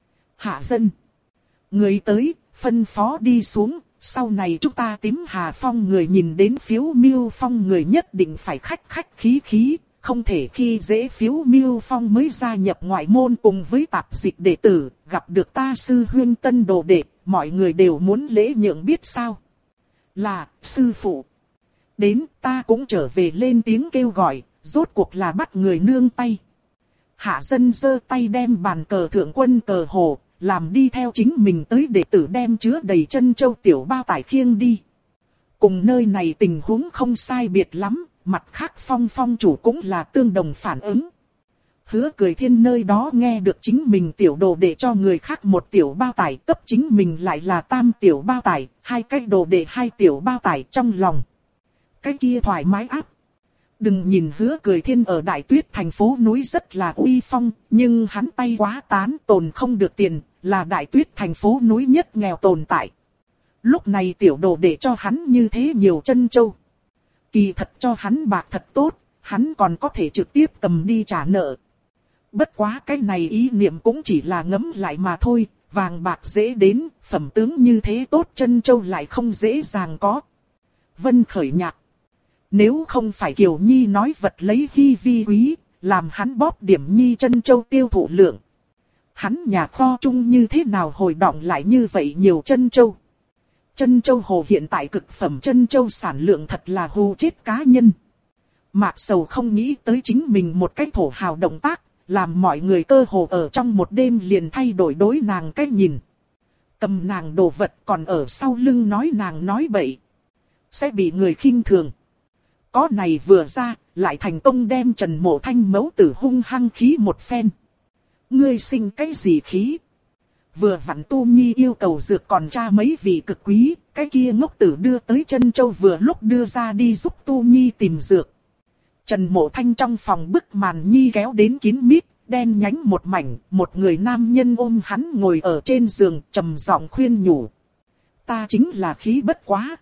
Hạ Dân. Người tới, phân phó đi xuống, sau này chúng ta Tím Hà Phong người nhìn đến Phiếu Miêu Phong người nhất định phải khách khí khí, không thể khi dễ Phiếu Miêu Phong mới gia nhập ngoại môn cùng với tạp dịch đệ tử, gặp được ta sư huynh tân đồ đệ, mọi người đều muốn lễ nhượng biết sao. Là, sư phụ. Đến ta cũng trở về lên tiếng kêu gọi, rốt cuộc là bắt người nương tay. Hạ Dân giơ tay đem bàn cờ thượng quân cờ hồ, làm đi theo chính mình tới đệ tử đem chứa đầy chân châu tiểu bao tải khiêng đi. Cùng nơi này tình huống không sai biệt lắm, mặt khác Phong chủ cũng là tương đồng phản ứng. Hứa Cười Thiên nơi đó nghe được chính mình tiểu đồ đệ cho người khác một tiểu bao tải, cấp chính mình lại là tam tiểu bao tải, hai cái đồ đệ hai tiểu bao tải, trong lòng cái kia thoải mái áp. Đừng nhìn Hứa Cười Thiên ở Đại Tuyết thành phố núi rất là uy phong, nhưng hắn tay quá tán, tồn không được tiền, là Đại Tuyết thành phố núi nhất nghèo tồn tại. Lúc này tiểu đồ để cho hắn như thế nhiều chân châu. Kỳ thật cho hắn bạc thật tốt, hắn còn có thể trực tiếp cầm đi trả nợ. Bất quá cái này ý niệm cũng chỉ là ngấm lại mà thôi, vàng bạc dễ đến, phẩm tướng như thế tốt chân châu lại không dễ dàng có. Vân Khởi nhạc. Nếu không phải Kiều Nhi nói vật lấy hi vi quý, làm hắn bóp điểm Nhi chân châu tiêu thụ lượng. Hắn nhà kho chung như thế nào hồi động lại như vậy nhiều chân châu. Chân châu hồ hiện tại cực phẩm chân châu sản lượng thật là hù chết cá nhân. Mạc Sầu không nghĩ tới chính mình một cái thổ hào động tác, làm mọi người cơ hồ ở trong một đêm liền thay đổi đối nàng cách nhìn. Cầm nàng đồ vật còn ở sau lưng nói nàng nói bậy, sẽ bị người khinh thường. Có này vừa ra, lại thành công đem Trần Mộ Thanh mẫu tử hung hăng khí một phen. Ngươi sinh cái gì khí? Vừa vặn Tu Nhi yêu cầu dược còn tra mấy vị cực quý, cái kia ngốc tử đưa tới chân châu vừa lúc đưa ra đi giúp Tu Nhi tìm dược. Trần Mộ Thanh trong phòng bức màn Nhi kéo đến kín mít, đen nhánh một mảnh, một người nam nhân ôm hắn ngồi ở trên giường, trầm giọng khuyên nhủ. Ta chính là khí bất quá.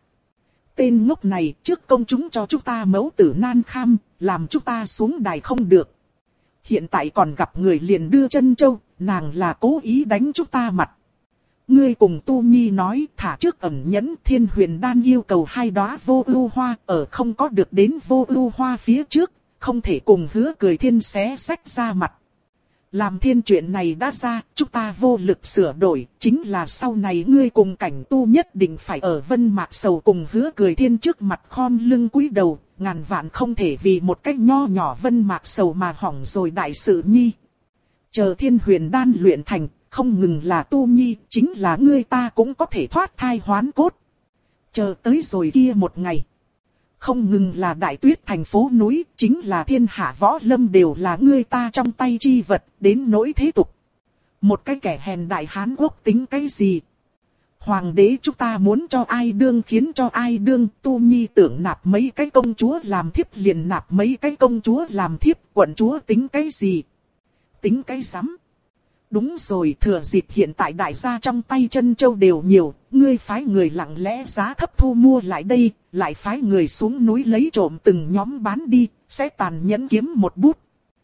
Tên ngốc này trước công chúng cho chúng ta mẫu tử nan kham, làm chúng ta xuống đài không được. Hiện tại còn gặp người liền đưa chân châu, nàng là cố ý đánh chúng ta mặt. Ngươi cùng Tu Nhi nói thả trước ẩn nhẫn Thiên Huyền Đan yêu cầu 2 đóa vô ưu hoa, ở không có được đến vô ưu hoa phía trước, không thể cùng Hứa Cười Thiên xé xách ra mặt. Làm thiên chuyện này đã ra, chúng ta vô lực sửa đổi, chính là sau này ngươi cùng Cảnh Tu nhất định phải ở Vân Mạc Sầu cùng Hứa Cười Thiên trước mặt khom lưng cúi đầu, ngàn vạn không thể vì một cách nho nhỏ Vân Mạc Sầu mà hỏng rồi đại sự Nhi. Chờ Thiên Huyền Đan luyện thành, không ngừng là Tu Nhi, chính là ngươi ta cũng có thể thoát thai hoán cốt. Chờ tới rồi kia một ngày. Không ngừng là Đại Tuyết thành phố núi, chính là thiên hạ võ lâm đều là ngươi ta trong tay chi vật, đến nỗi thế tục. Một cái kẻ hèn đại Hán Quốc tính cái gì? Hoàng đế chúng ta muốn cho ai đương khiến cho ai đương, Tu Nhi tưởng nạp mấy cái công chúa làm thiếp liền nạp mấy cái công chúa làm thiếp, quận chúa tính cái gì? Tính cái rắm. Đúng rồi, thừa dịp hiện tại đại gia trong tay chân châu đều nhiều, ngươi phái người lặng lẽ giá thấp thu mua lại đây, lại phái người xuống núi lấy trộm từng nhóm bán đi, sẽ tàn nhẫn kiếm một bút.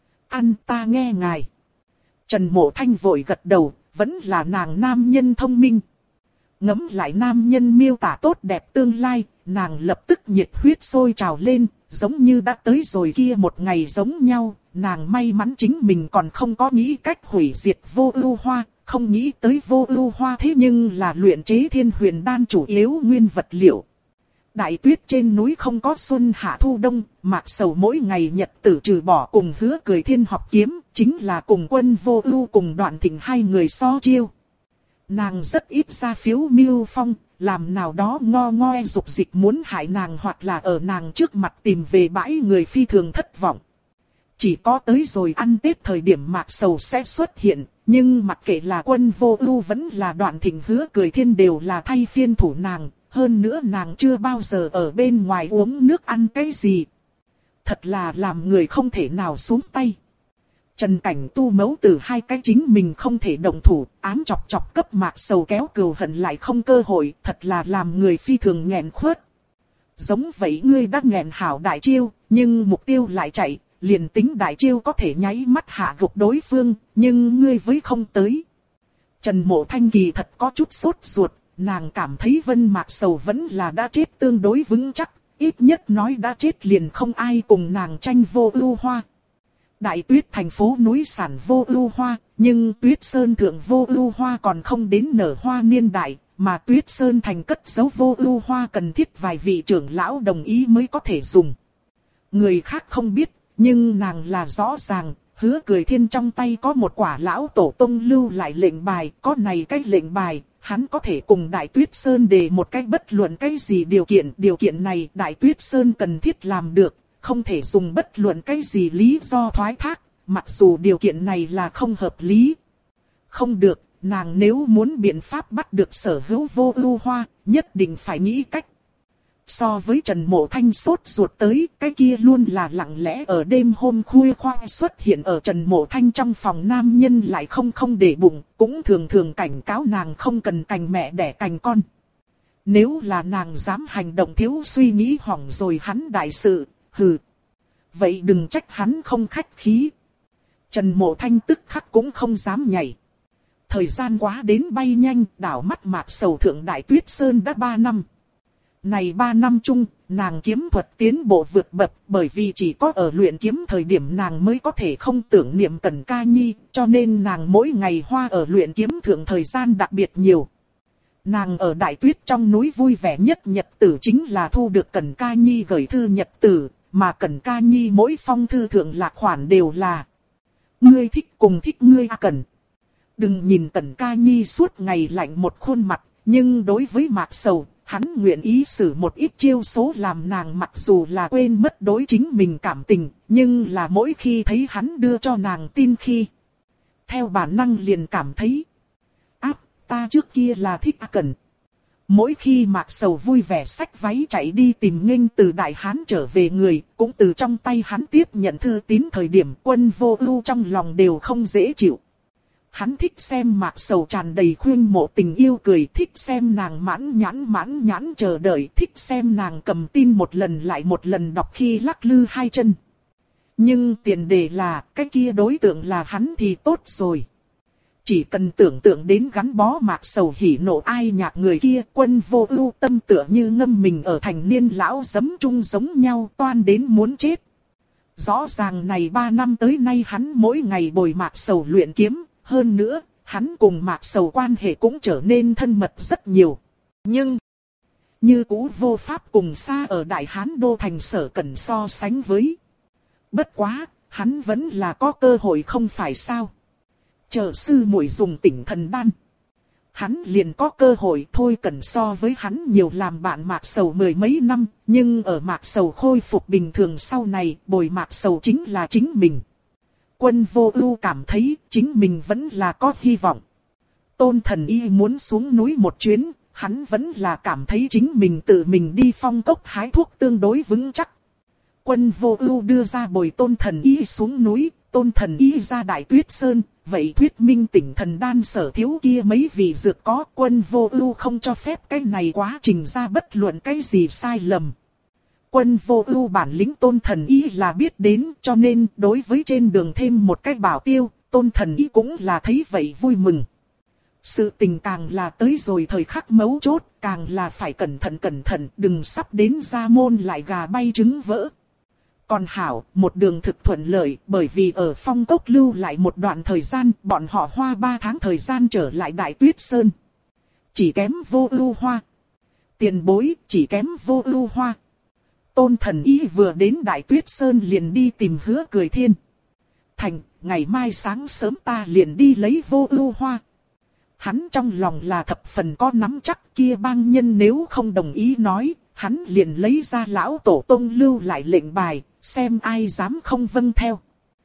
Ăn ta nghe ngài. Trần Mộ Thanh vội gật đầu, vẫn là nàng nam nhân thông minh. Ngẫm lại nam nhân miêu tả tốt đẹp tương lai, nàng lập tức nhiệt huyết sôi trào lên, giống như đã tới rồi kia một ngày giống nhau. Nàng may mắn chính mình còn không có nghĩ cách hủy diệt vô ưu hoa, không nghĩ tới vô ưu hoa thế nhưng là luyện chế Thiên Huyền Đan chủ yếu nguyên vật liệu. Đại Tuyết trên núi không có xuân hạ thu đông, Mạc Sầu mỗi ngày nhật tử trừ bỏ cùng Hứa Cười Thiên học kiếm, chính là cùng Quân Vô Ưu cùng Đoạn Thịnh hai người so chiêu. Nàng rất ít ra Phiếu Miêu Phong, làm nào đó ngo ngoe dục dịch muốn hại nàng hoặc là ở nàng trước mặt tìm về bãi người phi thường thất vọng. Chỉ có tới rồi ăn Tết thời điểm Mạc Sầu sẽ xuất hiện, nhưng mặc kệ là Quân Vô Ưu vẫn là Đoạn Thịnh Hứa Cười Thiên đều là thay phiên thủ nàng, hơn nữa nàng chưa bao giờ ở bên ngoài uống nước ăn cái gì. Thật là làm người không thể nào xuống tay. Trần Cảnh Tu mấu từ hai cái chính mình không thể động thủ, ám chọc chọc cấp Mạc Sầu kéo cừu hận lại không cơ hội, thật là làm người phi thường nghẹn khuất. Giống vậy ngươi đã nghẹn hảo đại chiêu, nhưng mục tiêu lại chạy, liền tính đại chiêu có thể nháy mắt hạ gục đối phương, nhưng ngươi với không tới. Trần Mộ Thanh kỳ thật có chút sốt ruột, nàng cảm thấy Vân Mạc Sầu vẫn là đã chết tương đối vững chắc, ít nhất nói đã chết liền không ai cùng nàng tranh Vô Ưu Hoa. Đại Tuyết thành phố núi sản Vô Ưu Hoa, nhưng Tuyết Sơn thượng Vô Ưu Hoa còn không đến nở hoa niên đại, mà Tuyết Sơn thành cất giấu Vô Ưu Hoa cần thiết vài vị trưởng lão đồng ý mới có thể dùng. Người khác không biết, nhưng nàng là rõ ràng, Hứa Cười Thiên trong tay có một quả lão tổ tông lưu lại lệnh bài, có này cái lệnh bài, hắn có thể cùng Đại Tuyết Sơn đề một cách bất luận cái gì điều kiện này Đại Tuyết Sơn cần thiết làm được, không thể dùng bất luận cái gì lý do thoái thác, mặc dù điều kiện này là không hợp lý. Không được, nàng nếu muốn biện pháp bắt được sở hữu Vô Ưu Hoa, nhất định phải nghĩ cách. So với Trần Mộ Thanh sốt ruột tới, cái kia luôn là lặng lẽ ở đêm hôm khuya khoa xuất hiện ở Trần Mộ Thanh trong phòng nam nhân lại không để bụng, cũng thường thường cảnh cáo nàng không cần cành mẹ đẻ cành con. Nếu là nàng dám hành động thiếu suy nghĩ hỏng rồi hắn đại sự, hừ. Vậy đừng trách hắn không khách khí. Trần Mộ Thanh tức khắc cũng không dám nhảy. Thời gian quá đến bay nhanh, đảo mắt Mạc Sầu thượng Đại Tuyết Sơn đã 3 năm. Này 3 năm chung, nàng kiếm thuật tiến bộ vượt bậc, bởi vì chỉ có ở luyện kiếm thời điểm nàng mới có thể không tưởng niệm Cẩn Ca Nhi, cho nên nàng mỗi ngày hoa ở luyện kiếm thượng thời gian đặc biệt nhiều. Nàng ở Đại Tuyết trong núi vui vẻ nhất nhật tử chính là thu được Cẩn Ca Nhi gửi thư nhật tử, mà Cẩn Ca Nhi mỗi phong thư thượng lạc khoản đều là: ngươi thích cùng thích ngươi Cẩn. Đừng nhìn Cẩn Ca Nhi suốt ngày lạnh một khuôn mặt, nhưng đối với Mạc Sầu, hắn nguyện ý sử một ít chiêu số làm nàng mặc dù là quên mất đối chính mình cảm tình, nhưng là mỗi khi thấy hắn đưa cho nàng tin khi, theo bản năng liền cảm thấy, ta trước kia là thích Cẩn. Mỗi khi Mạc Sầu vui vẻ xách váy chạy đi tìm nghênh từ Đại Hán trở về người, cũng từ trong tay hắn tiếp nhận thư tín thời điểm Quân Vô Ưu trong lòng đều không dễ chịu. Hắn thích xem Mạc Sầu tràn đầy khuyên mộ tình yêu cười, thích xem nàng mãn nhãn chờ đợi, thích xem nàng cầm tin một lần lại một lần đọc khi lắc lư hai chân. Nhưng tiền đề là, cái kia đối tượng là hắn thì tốt rồi. Chỉ cần tưởng tượng đến gắn bó Mạc Sầu hỉ nộ ai nhạc người kia, Quân Vô Ưu tâm tựa như ngâm mình ở thành niên lão giấm chung giống nhau, toan đến muốn chết. Rõ ràng này 3 năm tới nay hắn mỗi ngày bồi Mạc Sầu luyện kiếm, hơn nữa, hắn cùng Mạc Sầu quan hệ cũng trở nên thân mật rất nhiều. Nhưng, như cũ vô pháp cùng xa ở Đại Hán Đô thành Sở Cẩn so sánh với. Bất quá, hắn vẫn là có cơ hội không phải sao. Chờ sư muội dùng Tỉnh Thần Đan, hắn liền có cơ hội thôi. Cần so với hắn nhiều làm bạn Mạc Sầu 10 mấy năm, nhưng ở Mạc Sầu khôi phục bình thường sau này, bồi Mạc Sầu chính là chính mình. Quân Vô Ưu cảm thấy chính mình vẫn là có hy vọng. Tôn Thần Y muốn xuống núi một chuyến, hắn vẫn là cảm thấy chính mình tự mình đi phong cốc hái thuốc tương đối vững chắc. Quân Vô Ưu đưa ra bồi Tôn Thần Y xuống núi, Tôn Thần Y ra Đại Tuyết Sơn, vậy thuyết minh Tỉnh Thần Đan sở thiếu kia mấy vị dược có. Quân Vô Ưu không cho phép cái này quá trình ra bất luận cái gì sai lầm. Quân Vô Ưu bản lĩnh Tôn Thần Y là biết đến, cho nên đối với trên đường thêm một cái bảo tiêu, Tôn Thần Y cũng là thấy vậy vui mừng. Sự tình càng là tới rồi thời khắc mấu chốt, càng là phải cẩn thận, đừng sắp đến ra môn lại gà bay trứng vỡ. Còn hảo, một đường thực thuận lợi, bởi vì ở phong cốc lưu lại một đoạn thời gian, bọn họ hoa 3 tháng thời gian trở lại Đại Tuyết Sơn. Chỉ kém Vô Ưu Hoa. Tiền bối, chỉ kém Vô Ưu Hoa. Tôn Thần Y vừa đến Đại Tuyết Sơn liền đi tìm Hứa Cười Thiên. Thành, ngày mai sáng sớm ta liền đi lấy Vô Ưu Hoa. Hắn trong lòng là thập phần có nắm chắc, kia bang nhân nếu không đồng ý nói, hắn liền lấy ra lão tổ tông lưu lại lệnh bài, xem ai dám không vâng theo.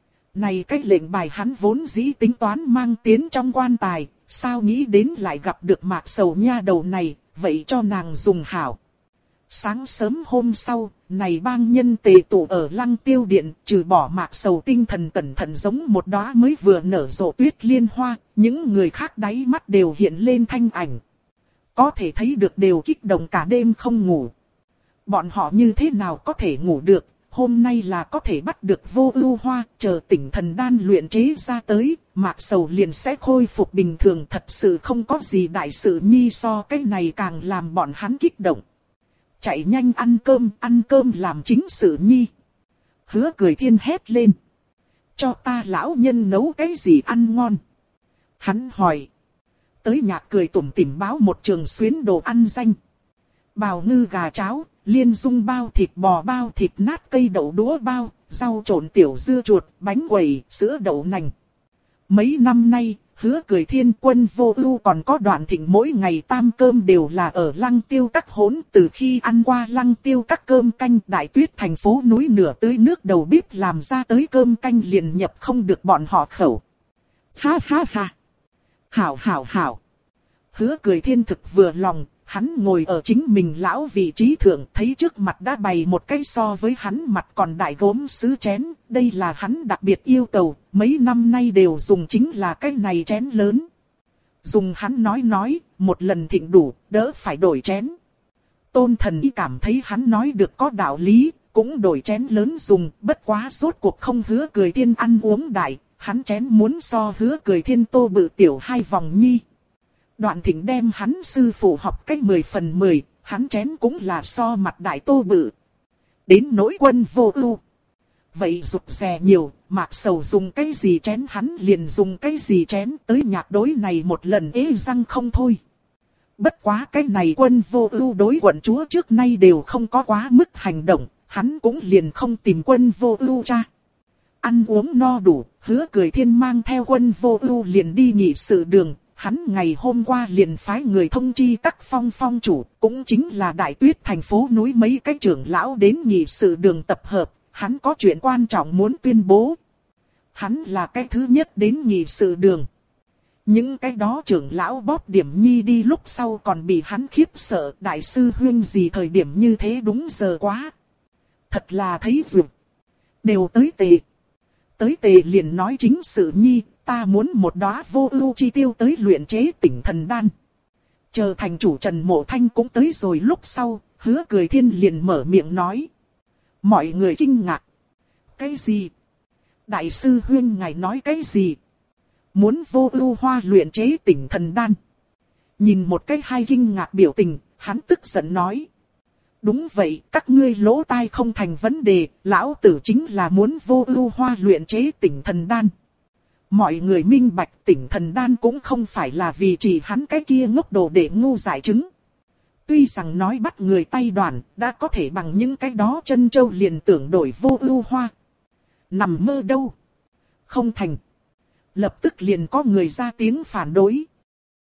Này cái lệnh bài hắn vốn dĩ tính toán mang tiến trong quan tài, sao nghĩ đến lại gặp được Mạc Sầu nha đầu này, vậy cho nàng dùng hảo. Sáng sớm hôm sau, này bang nhân tề tụ ở Lăng Tiêu Điện, trừ bỏ Mạc Sầu tinh thần cẩn thận giống một đóa mới vừa nở rộ tuyết liên hoa, những người khác đáy mắt đều hiện lên thanh ảnh. Có thể thấy được đều kích động cả đêm không ngủ. Bọn họ như thế nào có thể ngủ được, hôm nay là có thể bắt được Vô Ưu Hoa, chờ Tỉnh Thần Đan luyện chế ra tới, Mạc Sầu liền sẽ khôi phục bình thường, thật sự không có gì đại sự nhi so cái này càng làm bọn hắn kích động. Chạy nhanh ăn cơm làm chính sự nhi. Hứa Cười Thiên hét lên. Cho ta lão nhân nấu cái gì ăn ngon? Hắn hỏi. Tới Nhạc Cười tủm tỉm báo một trường xuyến đồ ăn danh. Bào ngư gà cháo, liên dung bao thịt bò bao thịt nát cây đậu đũa bao, rau trộn tiểu dưa chuột, bánh quẩy, sữa đậu nành. Mấy năm nay, Hứa Cười Thiên Quân Vô Ưu còn có Đoạn Thịnh mỗi ngày tam cơm đều là ở Lăng Tiêu Các hỗn, từ khi ăn qua Lăng Tiêu Các cơm canh, Đại Tuyết thành phố núi nửa tưới nước đầu bếp làm ra tới cơm canh liền nhập không được bọn họ khẩu. Ha ha ha. Hảo. Hứa Cười Thiên thực vừa lòng, hắn ngồi ở chính mình lão vị trí thượng, thấy trước mặt đã bày một cái so với hắn mặt còn đại gốm sứ chén, đây là hắn đặc biệt yêu cầu, mấy năm nay đều dùng chính là cái này chén lớn. Dùng hắn nói, một lần thịnh đủ, đỡ phải đổi chén. Tôn Thần Y cảm thấy hắn nói được có đạo lý, cũng đổi chén lớn dùng, bất quá rốt cuộc không Hứa Cười Thiên ăn uống đại, hắn chén muốn so Hứa Cười Thiên tô bự tiểu 2 vòng nhi. Đoạn Thịnh đem hắn sư phụ học cách 10 phần 10, hắn chén cũng là so mặt đại tô bự. Đến nỗi Quân Vô Ưu, vậy rụt rè nhiều, Mạc Sầu dùng cái gì chén hắn liền dùng cái gì chén, tới nhạc đối này một lần ế răng không thôi. Bất quá cái này Quân Vô Ưu đối quận chúa trước nay đều không có quá mức hành động, hắn cũng liền không tìm Quân Vô Ưu cha. Ăn uống no đủ, Hứa Cười Thiên mang theo Quân Vô Ưu liền đi nghị sự đường. Hắn ngày hôm qua liền phái người thông chi các phong chủ, cũng chính là Đại Tuyết thành phố núi mấy cái trưởng lão đến nghị sự đường tập hợp, hắn có chuyện quan trọng muốn tuyên bố. Hắn là cái thứ nhất đến nghị sự đường. Những cái đó trưởng lão bóp điểm nhi đi lúc sau còn bị hắn khiếp sợ, đại sư huynh gì thời điểm như thế đúng giờ quá. Thật là thấy duyệt. Đều tới tề. Tới tề liền nói chính sự nhi. Ta muốn một đóa Vô Ưu chi tiêu tới luyện chế Tỉnh Thần Đan. Chờ thành chủ Trần Mộ Thanh cũng tới rồi lúc sau, Hứa Cười Thiên liền mở miệng nói. Mọi người kinh ngạc. Cái gì? Đại sư huynh ngài nói cái gì? Muốn Vô Ưu Hoa luyện chế Tỉnh Thần Đan. Nhìn một cái hai kinh ngạc biểu tình, hắn tức giận nói. Đúng vậy, các ngươi lỗ tai không thành vấn đề, lão tử chính là muốn Vô Ưu Hoa luyện chế Tỉnh Thần Đan. Mọi người minh bạch Tỉnh Thần Đan cũng không phải là vì chỉ hắn cái kia ngốc đồ để ngu giải chứng. Tuy rằng nói bắt người tay đoàn, đã có thể bằng những cái đó chân châu liền tưởng đổi Vô Ưu Hoa. Nằm mơ đâu. Không thành. Lập tức liền có người ra tiếng phản đối.